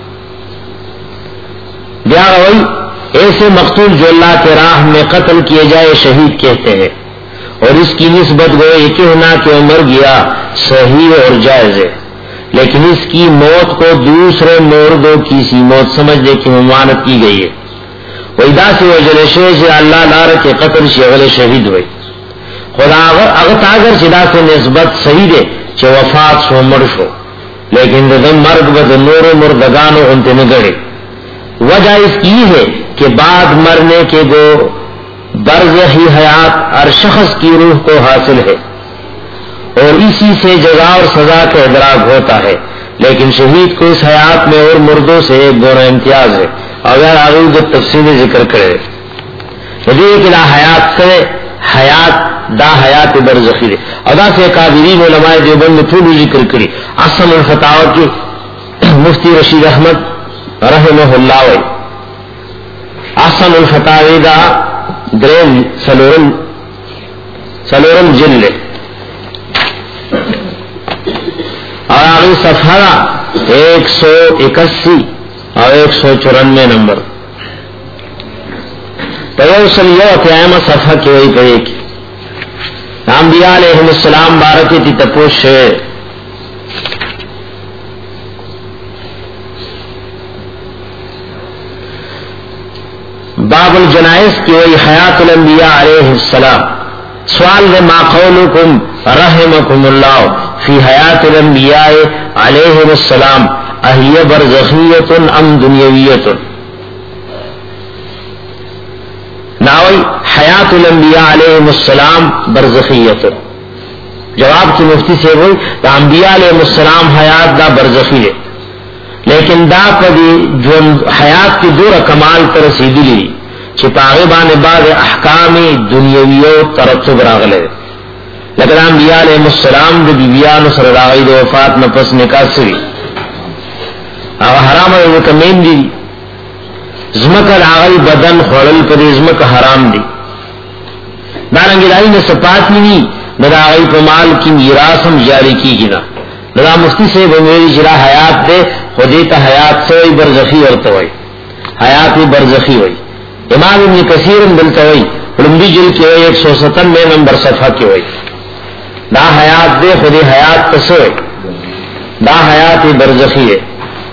بیا وہی ایسے مقتول جو اللہ کے راہ میں قتل کیے جائے شہید کہتے ہیں اور اس کی نسبت گوئے یہ کہنا کہ عمر گیا صحیح اور جائز ہے, لیکن اس کی موت کو دوسرے مردوں کی سی موت سمجھنے کی ممانت کی گئی ہے. ویدا سے وجل شے سے اللہ لار کے قتل شغل شہید ہوئے خدا اگر اگر سدا سے نسبت صحیح دے چھ وفات سو مرش ہو, لیکن دم مرگ بد نور مردگانو انتے نگڑے. وجہ اس کی ہے کہ بعد مرنے کے دو برزخی حیات ہر شخص کی روح کو حاصل ہے اور اسی سے جزا اور سزا کا ادراک ہوتا ہے, لیکن شہید کو اس حیات میں اور مردوں سے ایک گونا امتیاز ہے. اگر آگے جو تفصیل ذکر کرے کہ لا حیات سے حیات دا حیات برزخی ہے. ادا سے قابرین علماء دیوبند میں پھول ذکر کری اصل الفتاوی کی مفتی رشید احمد رحمہ اللہ وی احسن الفتاوی دا درین سلورم سلورم جلد اور آگے صفحہ ایک سو اکسی اور ایک سو چورانوے نمبر تیوسلیہ اتیامہ صفحہ کی وہی پڑے کی انبیاء علیہ السلام بارکی تی تپوش ہے. باب الجنائز کی وہی حیات الانبیاء علیہ السلام. سوال ہے ما قولکم رحمکم اللہ فی حیات الانبیاء علیہ السلام اہی برزخیت ام دنیاویت. ناوی حیات الانبیاء علیہ السلام برزخیت. جواب کی مفتی سے ہوئی کہ انبیاء علیہ السلام حیات دا برزخی ہے, لیکن دا پدی جو حیات کی دور کمال پر رسیدی لی چھپاغے بانے بعد احکام دنیاویو ترتب راغلے. لیکن انبیاء علیہ السلام دے بیبیان سر راغی دے وفات نفس نکاح سری او حرام ہے کمین دی زمکر آغی بدن خورل پر زمک حرام دی. دارنگی دائی نے سپات نہیں ندا آغی پر مال کی میراسم جاری کی گنا. ندا مفتی سے بمیری جرا حیات دے خودیتا حیات سوئی برزخی ورطوئی حیات برزخی ہوئی. امام ابن کثیر بلتوئی لمبی جل کی ہوئی ایک سو ستن میں نمبر صفحہ کی ہوئی دا حیات دے خودی حیات تسوئی دا حیات برزخی ہے.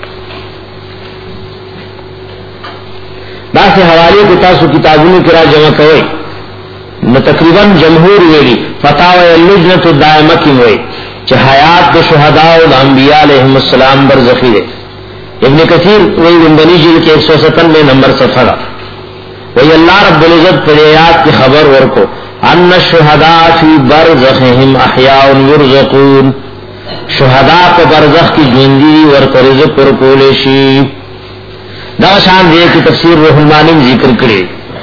دا سے حوالی کو تاسو کتابوں کی راہ جمع کوئی نہ تقریباً جمہور ویلی فتاوی اللجنۃ الدائمہ کی ہوئی کہ حیات دے شہداء و انبیاء علیہ السلام برزخی ہے. ابن کثیر وہی لمبنی جل کے ایک سو ستن میں نمبر صفحہ وہی اللہ رب العزت پر آیات کی خبر ورکو ان الشهداء فی برزخهم احیاء یرزقون شهداء په برزخ کې ژوندۍ ورته رزق ورکول شي. دا شان دې کې تفسیر روح المانی ذکر کړي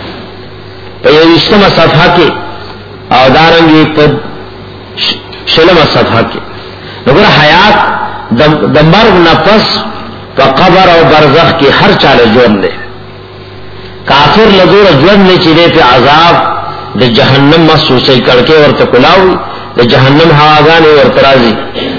په یوشتمه صفحه کې او دارنګي په شلمه صفحه کې. وګوره حیات د مرګ نفس په قبر او برزخ کې هر چاله ژوند دی. کافر لګور ژوند نه چي په عذاب د جهنم محسوسه کړکه ورته کلاوي د جهنم هواګان ورته راځي.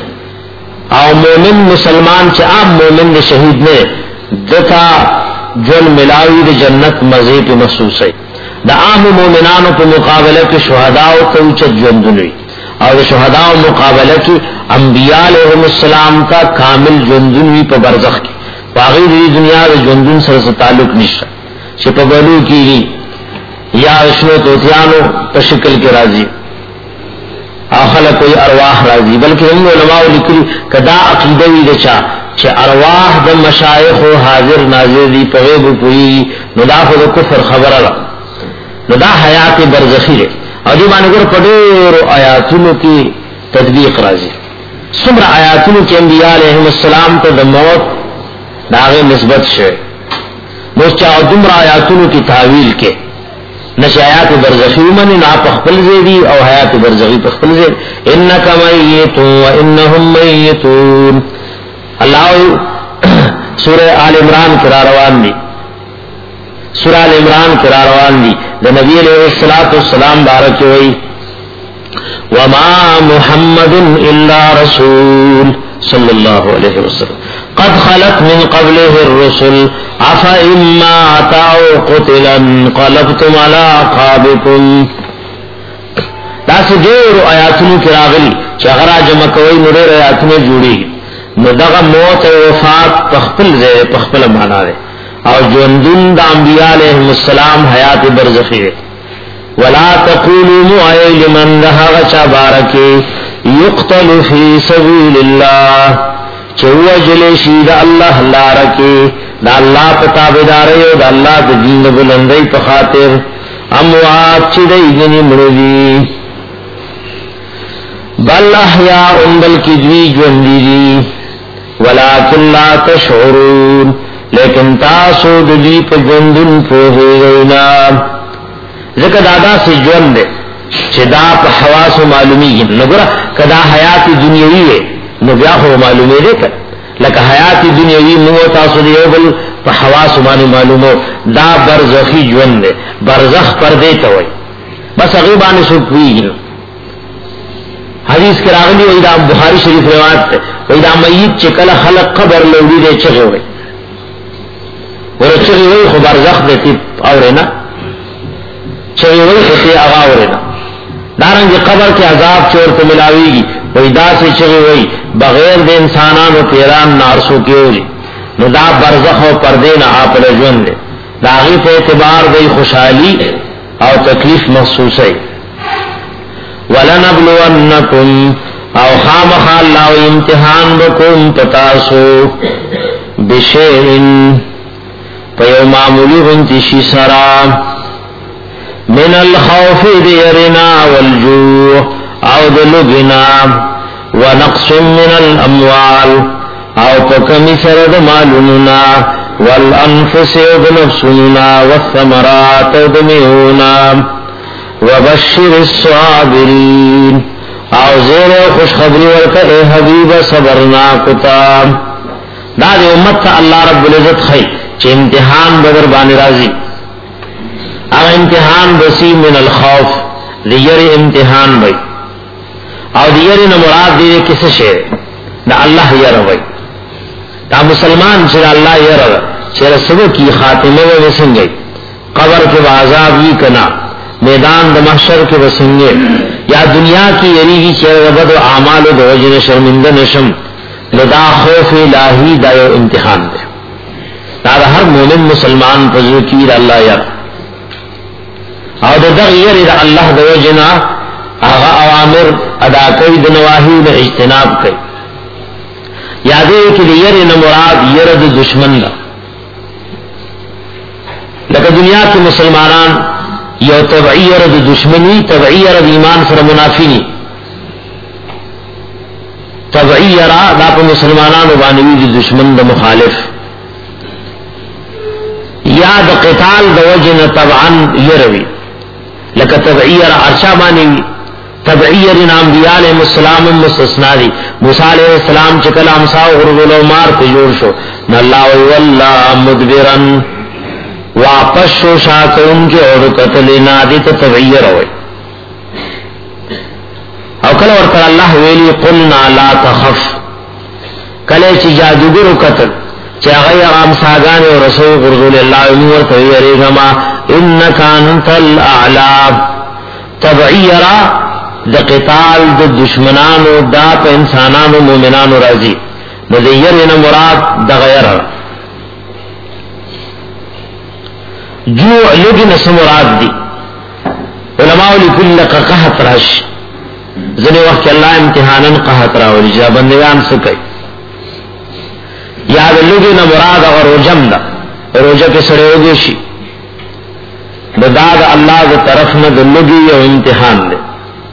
او مومن مسلمان چې عام مومن د شهید نه دتا جن ملاوی د جنت مزه په محسوسه. د عام مومنانو په مقابله کې شهدا او توچ ژوندونی او د شهدا او مقابله کې انبیاء علیهم السلام کا کامل ژوندونی په برزخ کې. باقي د دنیا د ژوندون سره تعلق نشته چې په بلو کې یا شنو توتیانو په شکل کې راځي او خلق کوئی ارواح راځي. بلکې هم علماء لیکلي کدا عقیده وی دچا چې ارواح د مشایخ او حاضر ناظر دی په غیب کوي نو دا خو د کفر خبره ده. نو دا حیات برزخی ده او دی باندې ګور پډور آیاتونو کې تطبیق راځي. څومره آیاتونو کې انبیاء علیهم السلام ته د موت داغه نسبت شوه. نو چې دومره آیاتونو کې تعویل کې نشایات برزخی من نا پخپل زیدی او حیات برزخی پخپل زید. انک میتون و انہم میتون. اللہ سورہ آل عمران کرا روان دی سورہ آل عمران کرا روان دی دا نبی علیہ السلام بارک ہوئی وما محمد الا رسول صلی اللہ علیہ وسلم قد خلت من قبله الرسل عفا اما اتاو قتلا انقلبتم على اعقابكم. دا سے دیر آیاتونو کراغلی چغرا جمع کوئی نریر آیاتونو جوڑی نو دغه موت او وفات پخپل زیر پخپل معنا ده او ژوندون د انبیاء علیهم السلام حیات برزخی ده. ولا تقولوا مؤي لمن ذهب چبارک يقتل في سبيل الله چوجل شید الله لارکه د الله په تابعدار یو د الله د دین بلندۍ په خاطر اموات چې دیږي مړوي بل احیاء بلکی دوی ژوندۍ دي ولکن لا تشعرون لیکن تاسو د دې په ژوندون پوهیږئ نه. ځکه دادا سي ژوند دی چې دا په حواس معلومیږي. نو ګره کدا حیات دنیوي نو بیا خو معلومه ده لکه حیات دنیوي نو تاسو دی بل په حواس باندې معلومو. دا برزخی ژوند دی. برزخ پردې ته وای بس هغه باندې شو کوي. حدیث کې راغلی وای دا بخاری شریف روایت ده وای دا میت چې کله خلق قبر لوړي دی چغه وای ورچغه وای خو برزخ دې تی اورنه چغه وای خو تی هغه اورنه. دارنګه قبر کې عذاب چورته ملاويږي وای دا سي چغه وای بغیر د انسانانو پیران نارسو کې وای نو دا برزخ او پردې نه خپل ژوند دی. دا غي په اعتبار د خوشحالي او تکلیف محسوسه. ولنبلونکم او خامخ الله امتحان بكم پتاسو بشیء پیو معمولی غنتی شی سرا من الخوف دیرنا والجوع او دلگنا ونقص من الاموال او پکمی سرد مالوننا والانفس ودنفسنا والثمرات ودمیونا وبشر الصابرین او زیر خوشخبری ورکا اے حبیب صبرنا کتا. دا دی امت تا اللہ رب العزت خی چه امتحان بدر بانی رازی اگا امتحان بسی من الخوف دیر امتحان بی او دیر نمراد دیر کس شیر دا اللہ یر بی دا مسلمان چر اللہ یر بی چر سبو کی خاتمہ و وسنگی قبر کے بعذابی کنا میدان د محشر کې وسنګي یا دنیا کې یریږي چې ربد او اعمال د وجنه شرمنده نشم. لدا خوف الہی دا یو امتحان دی. دا هر مومن مسلمان په ذکر الله یا او د دغیر د الله د وجنه هغه اوامر ادا کوي د نواهی د اجتناب کوي. یادې کې د یری نه مراد یره د دشمن ده. لکه دنیا کې مسلمانان یو تبعی رد دشمنی، تبعی رد ایمان سره منافی نی. تبعی را دا په مسلمانانو باندې وی دشمن د مخالف، یا د قتال د وجه طبعا يروي لکه تبعی را ارشا باندې. تبعی رن انبیاء علیہ السلام مستثنا دی. موسی علیہ السلام چې کله امسا غرغلو مار ته جوړ شو نو الله وی والله مدبرن واپس شو شاکون کے اور قتل نادی تو تبعی روي. او کله ورته الله ویلی قلنا لا تخف، کله چې جادوګر قتل چې هغه امساګان او رسول غرغل الله امور ته یریګما انک انت الاعلى. تبعی را د قتال د دشمنانو دا په انسانانو مومنانو راضی نو د یرنه مراد د غیر جو لګي نس مراد دي. علماء لكل قحط راش ځنه وخت الله امتحانن قحط راولي چې بندگان څه کوي. یا لګي نه مراد او روجم دا روزه کې سره وږي شي بداد الله ز طرف نه لګي او امتحان دي.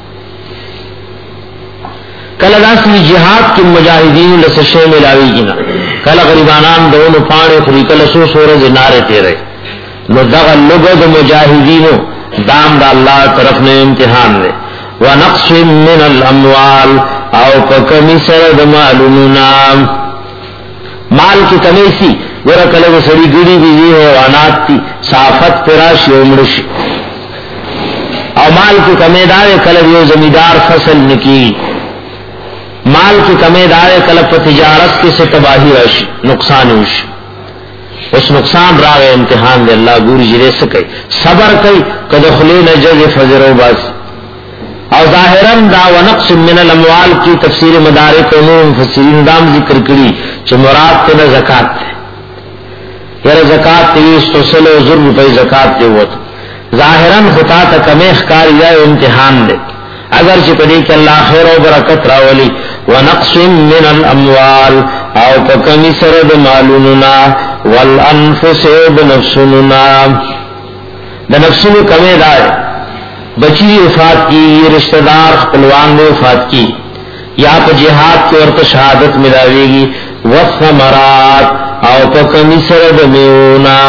کله داسې جهاد کې مجاهدین له څه ملاويږي نه، کله غریبانان دونو پاڼې خوري، کله سو سورې ناره تیرې نو دغه لوګو د مجاهدینو دام د الله طرف نه امتحان دی. ونقص من الاموال او کمی سره د مالونو، مال کی کمی سی ور کله سړي ګړي دي حیوانات دي صافت پراش عمرش، او مال کی کمی دار کله یو زمیدار فصل نکی، مال کی کمی دار کله په تجارت کې څه تباہی راشي نقصان وشي. اس نقصان راغ امتحان دے اللہ گوری جرے سکے صبر کئی کدو خلین جز فضر و باس. او ظاہرن دا ونقص من الاموال کی تفسیر مدارک عموم مفسرین دام ذکر کری چھ مراد تینا زکاة تے یار زکاة تیس تو سلو ضرب پی زکاة تے وہ ظاہرن خطا تا کمیخ کاری یا امتحان دے اگر چھ پدی کہ اللہ خیر و برکت راولی. ونقص من الاموال او پکمی سرد معلومنا والانفس بنفسنا، دا نفسنو کمی دائے بچی وفات کی، رشتہ دار خپلوان نے وفات کی، یا پا جہاد کی ورطا شہادت ملاوے گی. والثمرات او پکمی سرد میونا،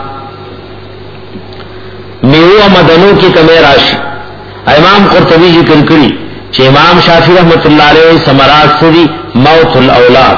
میو مدنو کی کمی راشی. امام قرطبی ذکر کری چھ امام شافعی رحمت اللہ علیہ ثمرات سری موت الاولاد،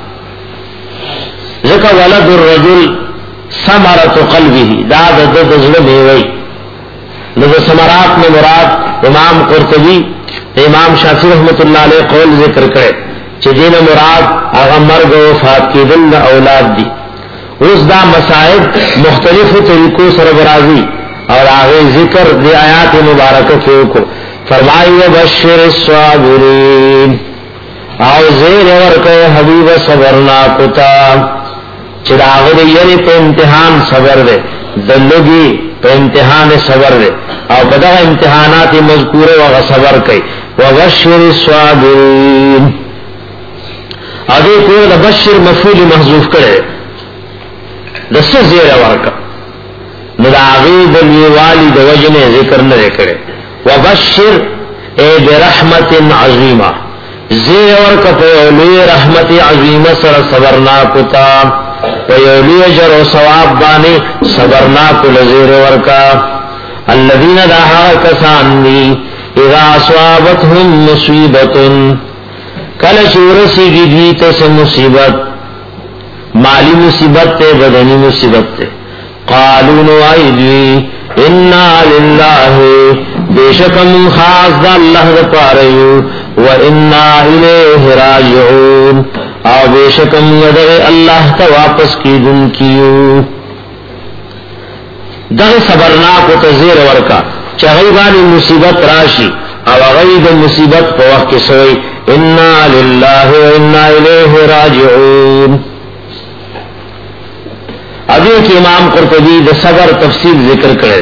ذکر ولد الرجل ثمرۃ قلبه دا د دزله میوي. نو ثمرات میں مراد امام قرطبی امام شافعی رحمت اللہ علیہ قول ذکر کرے چې دین مراد هغه مرګ او وفات کېدل اولاد دي. اوس دا مسائل مختلفو طریقو سره برازي اور هغه ذکر دی آیات مبارکه کې کو فرمایي وبشر الصابرین او زیر ورکه حبیب صبرنا کوتا چې داغه یې په امتحان صبر دے دلګي په امتحان صبر دے او په دغه امتحانات مذکوره او صبر کوي. وبشر الصابرین اده کو د بشر مفعول محذوف کړي د څه زیر ورکه نو داغه د لیوالی د وجنه ذکر نه کړي. وبشر اے برحمت عظیمہ زیر ورکه په لوی رحمت عظیمه سره صبرنا کوتا ویولی اجر و ثواب بانی صبرنا کل زیر ورکا. الذین دہا کسانی اذا اصوابتهم مصیبت کل شورسی کی دیت سے مصیبت، مالی مصیبت تے بدنی مصیبت تے، قالون وائدی انا للہ بے شکم خاص دا اللہ دا پاریو و انا الیہ راجعون او بے شکم یدغ اللہ تا واپس کی دن کیو. دغ صبرناک و تزیر ورکا چغیبانی مصیبت راشی او غیب مصیبت پا وقت سوئی انا للہ و انا الیہ راجعون. ابھی کہ امام قرطبی دا صبر تفسیر ذکر کرے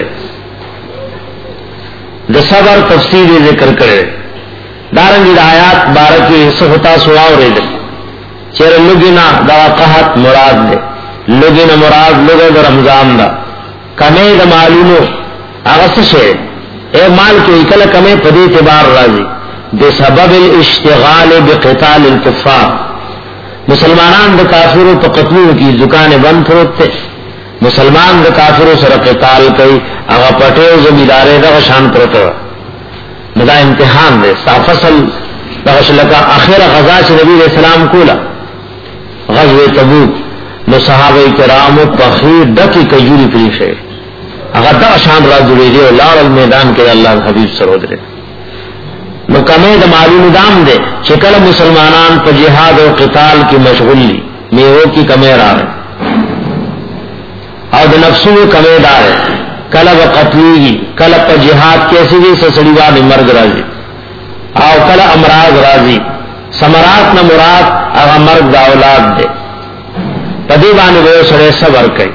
دا صبر تفسیر ذکر کرے دارنگی دا آیات بارکی صفتا سواو رید چیر لگینا دا قحط مراد دے، لگینا مراد لگا دا رمضان دا، کمی دا معلومو اغس شے اے مال کی کل کمے پدی اعتبار راضی بسبب الاشتغال بقتال الكفار مسلمانان دا کافروں پا قتلوں کی دکان بند پروت تے مسلمان دا کافروں سر قتال کئی اغا پٹے زمیدارے دا شان پروت مدا امتحان دے سا فصل دا شلکا آخر غزا چھ نبی علیہ السلام کولا غزوہ تبوک نو صحابہ کرام پخیر ڈکی کجوری پریشے اگر دا شان را جڑی دے لار المیدان کے اللہ حبیب سرود رے نو کمے دا معلوم دام دے چکل مسلمانان پا جہاد و قتال کی مشغول لی میووں کی کمے را رہے اور دا نفسو کمے دا رہے کل با قتلی گی کل پا جہاد کیسی بھی سسڑیوان مرگ رازی اور کل امراض رازی سمرات نہ مراد اغا مرگ دا اولاد دے پدی بانی بے سڑے صبر کئی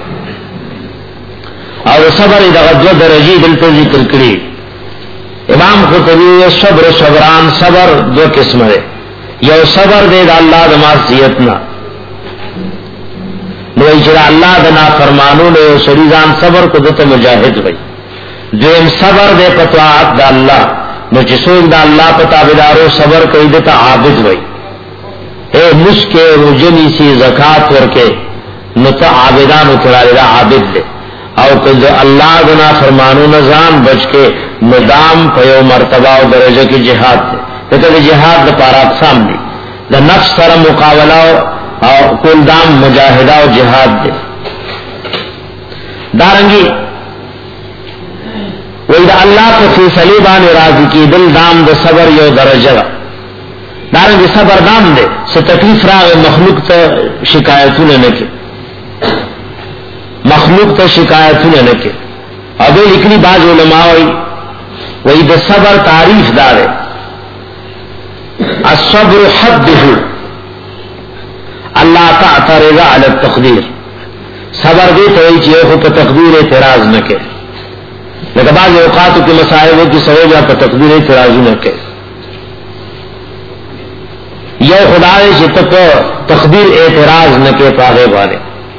اور صبر دا غدو درجی دلتا ذکر کری امام قرطبی صبر صبران صبر دو قسم ہے یو صبر دے دا اللہ دا معصیتنا نو اجرا اللہ دا نافرمانو نے یو سریزان صبر کو دتا مجاہد بھئی دویم صبر دے پتواعت دا اللہ نو چسوک دا اللہ پتابدارو صبر کئی دتا عابد بھئی اے مسکے رجنی سی زکاة ورکے نو تا عابدانو کرارے دا عابد دے او کل اللہ دنا فرمانو نظام بچ کے ندام پیو مرتبہ و درجہ کی جہاد دے لیکن جہاد دا پارا اقسام دی دا نفس سر مقابلہ اور کل دام مجاہدہ و جہاد دے دارنگی وی دا اللہ کو فیصلی بان راضی کی دل دام دا صبر یو درجہ دارنگی صبر دام دے سے تکلیف راغ مخلوق تا شکایتوں نے نکے مخلوق تا شکایتوں نے نکے ابھی لکھنی بعض علماء ہوئی وہی دا صبر تعریف دارے الصبر حده اللہ تعترض علی التقدیر صبر دے تو ہی چیئے خود پا تقدیر اعتراض نکے لیکن بعض اوقاتوں کی مسائلوں کی سوجہ پا تقدیر اعتراض نکے یہ خدا ہے چیتا پا تقدیر اعتراض نکے پاگے بارے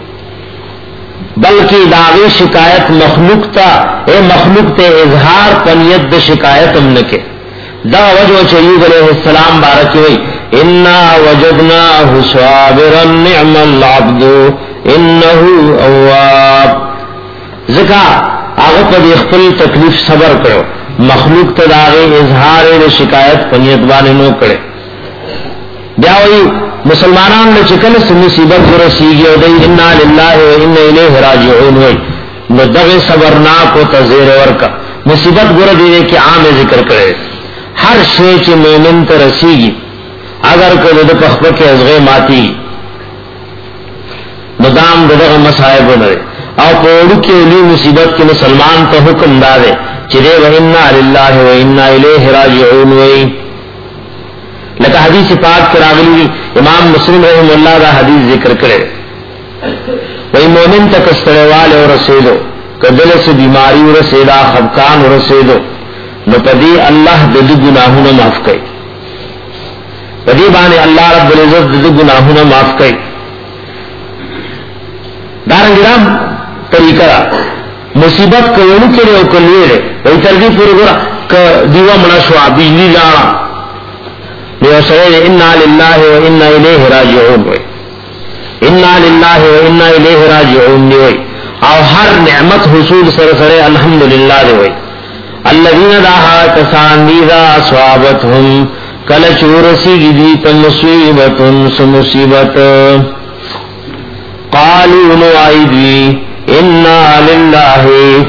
بلکہ داغی شکایت مخلوق تا اے مخلوق تے اظہار پنیت دا شکایت ہم نکے دا وجہ چیوب علیہ السلام بارکی ہوئی انا وجدناہ صابرا نعم العبد انہو اواب ذکا آغا پا دی اخفل تکلیف صبر کرو مخلوق تا داغی اظہار دا شکایت پنیت بانے نو کرے بیاوئی مسلمانان نے چکن سے مصیبت ورسیگی و دی انا للہ و انا الیہ راجعون ہوئی نو دغ صبرناک و تزیر ورکا مصیبت گر دینے کی عام ذکر کرے ہر شے چی مومن ترسیگی اگر کو دد پخبک ازغے ماتی ندام ددغ مسائب نرے او پوڑو کی علی مصیبت کی مسلمان تو حکم دارے چرے و انا للہ و انا الیہ راجعون ہوئی لکہ حدیث پاک کے راغلی امام مسلم رحم اللہ دا حدیث ذکر کرے وہی مومن تک استڑوال اور رسیدو کدل سے بیماری اور رسیدہ خبکان اور رسیدو نو پدی اللہ ددو گناہونا معاف کئی پدی بانے اللہ رب العزت ددو گناہونا معاف کئی دارنگرام طریقہ مصیبت کونو کرے او کلیے رے وہی ترگی پوری گرا کہ دیوہ منشوا بجلی لانا انا للہ و انا الیہ راجعون ہوئی انا للہ و انا الیہ راجعون ہوئی او ہر نعمت حصول سر سرے الحمدللہ دے ہوئی الذین داہا کسان دیدہ اصوابتهم کلچ ورسی گدیت مصیبت سمصیبت قالوا نوائدی انا للہ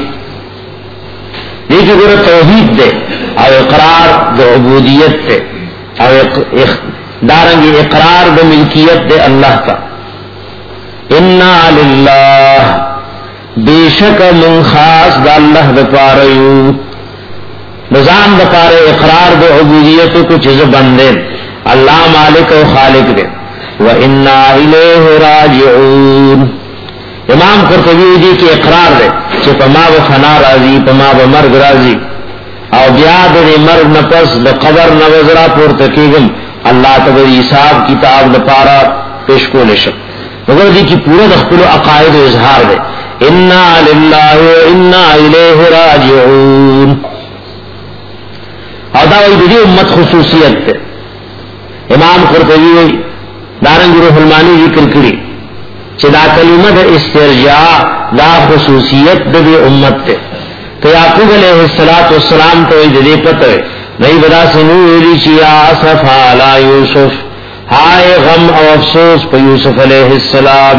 دیکھ گر توحید دے او اقرار دے عبودیت دے اور دارنگی اقرار دے ملکیت دے اللہ کا انا للہ بے شک من خاص دا اللہ دا پاریو نظام دا پارے اقرار دے عبودیت کو چیز بندے اللہ مالک و خالق دے و انا الیہ راجعون امام قرطبی دی کہ اقرار دے چی پما و فنا راضی پما و مرگ راضی او بیاد دے مرگ نپس دا قبر نوزرا پورتکیگم اللہ تبری حساب کتاب دا پارا پیش کو لشک مگر دی کی پورا دخلو عقائد و اظہار دے انا للہ و انا الیہ راجعون. اور دا وی دی امت خصوصیت تے امام قرطبی وی دارنگ روح المانی ذکر کری چی دا کلمہ دا استرجاع دا خصوصیت دا دی امت تے. تو یعقوب علیہ السلام تو وی دی پتہ نئی بدا سنوری چی آصف علی یوسف ہائے غم او افسوس پا یوسف علیہ السلام.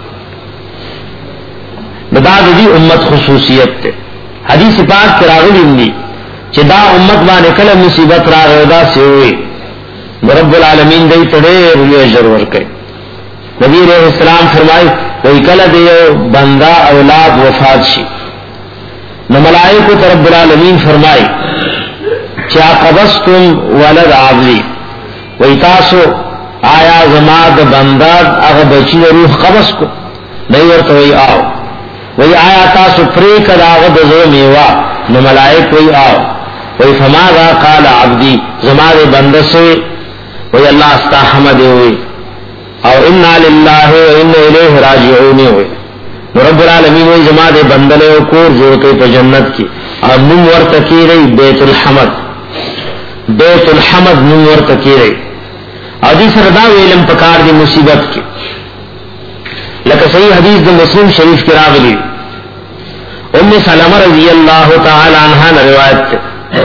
بدا دی امت خصوصیت تے حدیث پاک کراغلی اندی چی دا امت بانے کل مصیبت را غیدہ سے ہوئی رب العالمین دی تڑے روی اجر ورکے. نبی علیہ السلام فرمائی وہی کل دیو بندہ اولاد وفات شی نو ملائکو تا رب العالمین فرمائی چا قبضتم ولد عبدی وہی تاسو آیا زماد بندہ اغا بچی روح قبض کو نہیں ورطا وہی آو وہی آیا تاسو پریکد آغا بزو میوا نو ملائک وہی آو وہی فماذا قال عبدی زماد بندہ سے وہی اللہ استا حمد ہوئی او انا للہ و انا الیہ راجعون ہوئی. رب العالمین وہی زماد بندہ لے کور جوڑ کے پا جنت کی اور نم ورتکی رہی بیت الحمد بیت الحمد نم ورتکی رہی. حدیث ردا ویلم پکار دی مصیبت کی لکہ صحیح حدیث دی مسلم شریف کی راغلی ام سلمہ رضی اللہ تعالی عنہ نے روایت تے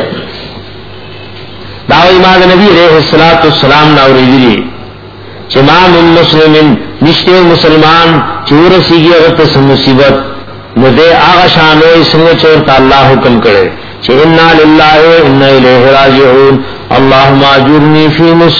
دعوی ماد نبی علیہ السلام ناوری دی چمام مسلمین نشتے مسلمان چور سیگی اغتس مصیبت مدے آغا شانوی سنگ چورتا اللہ حکم کرے چھ انا للہ و انا الیہ راجعون اللہم آجرنی فی مسلم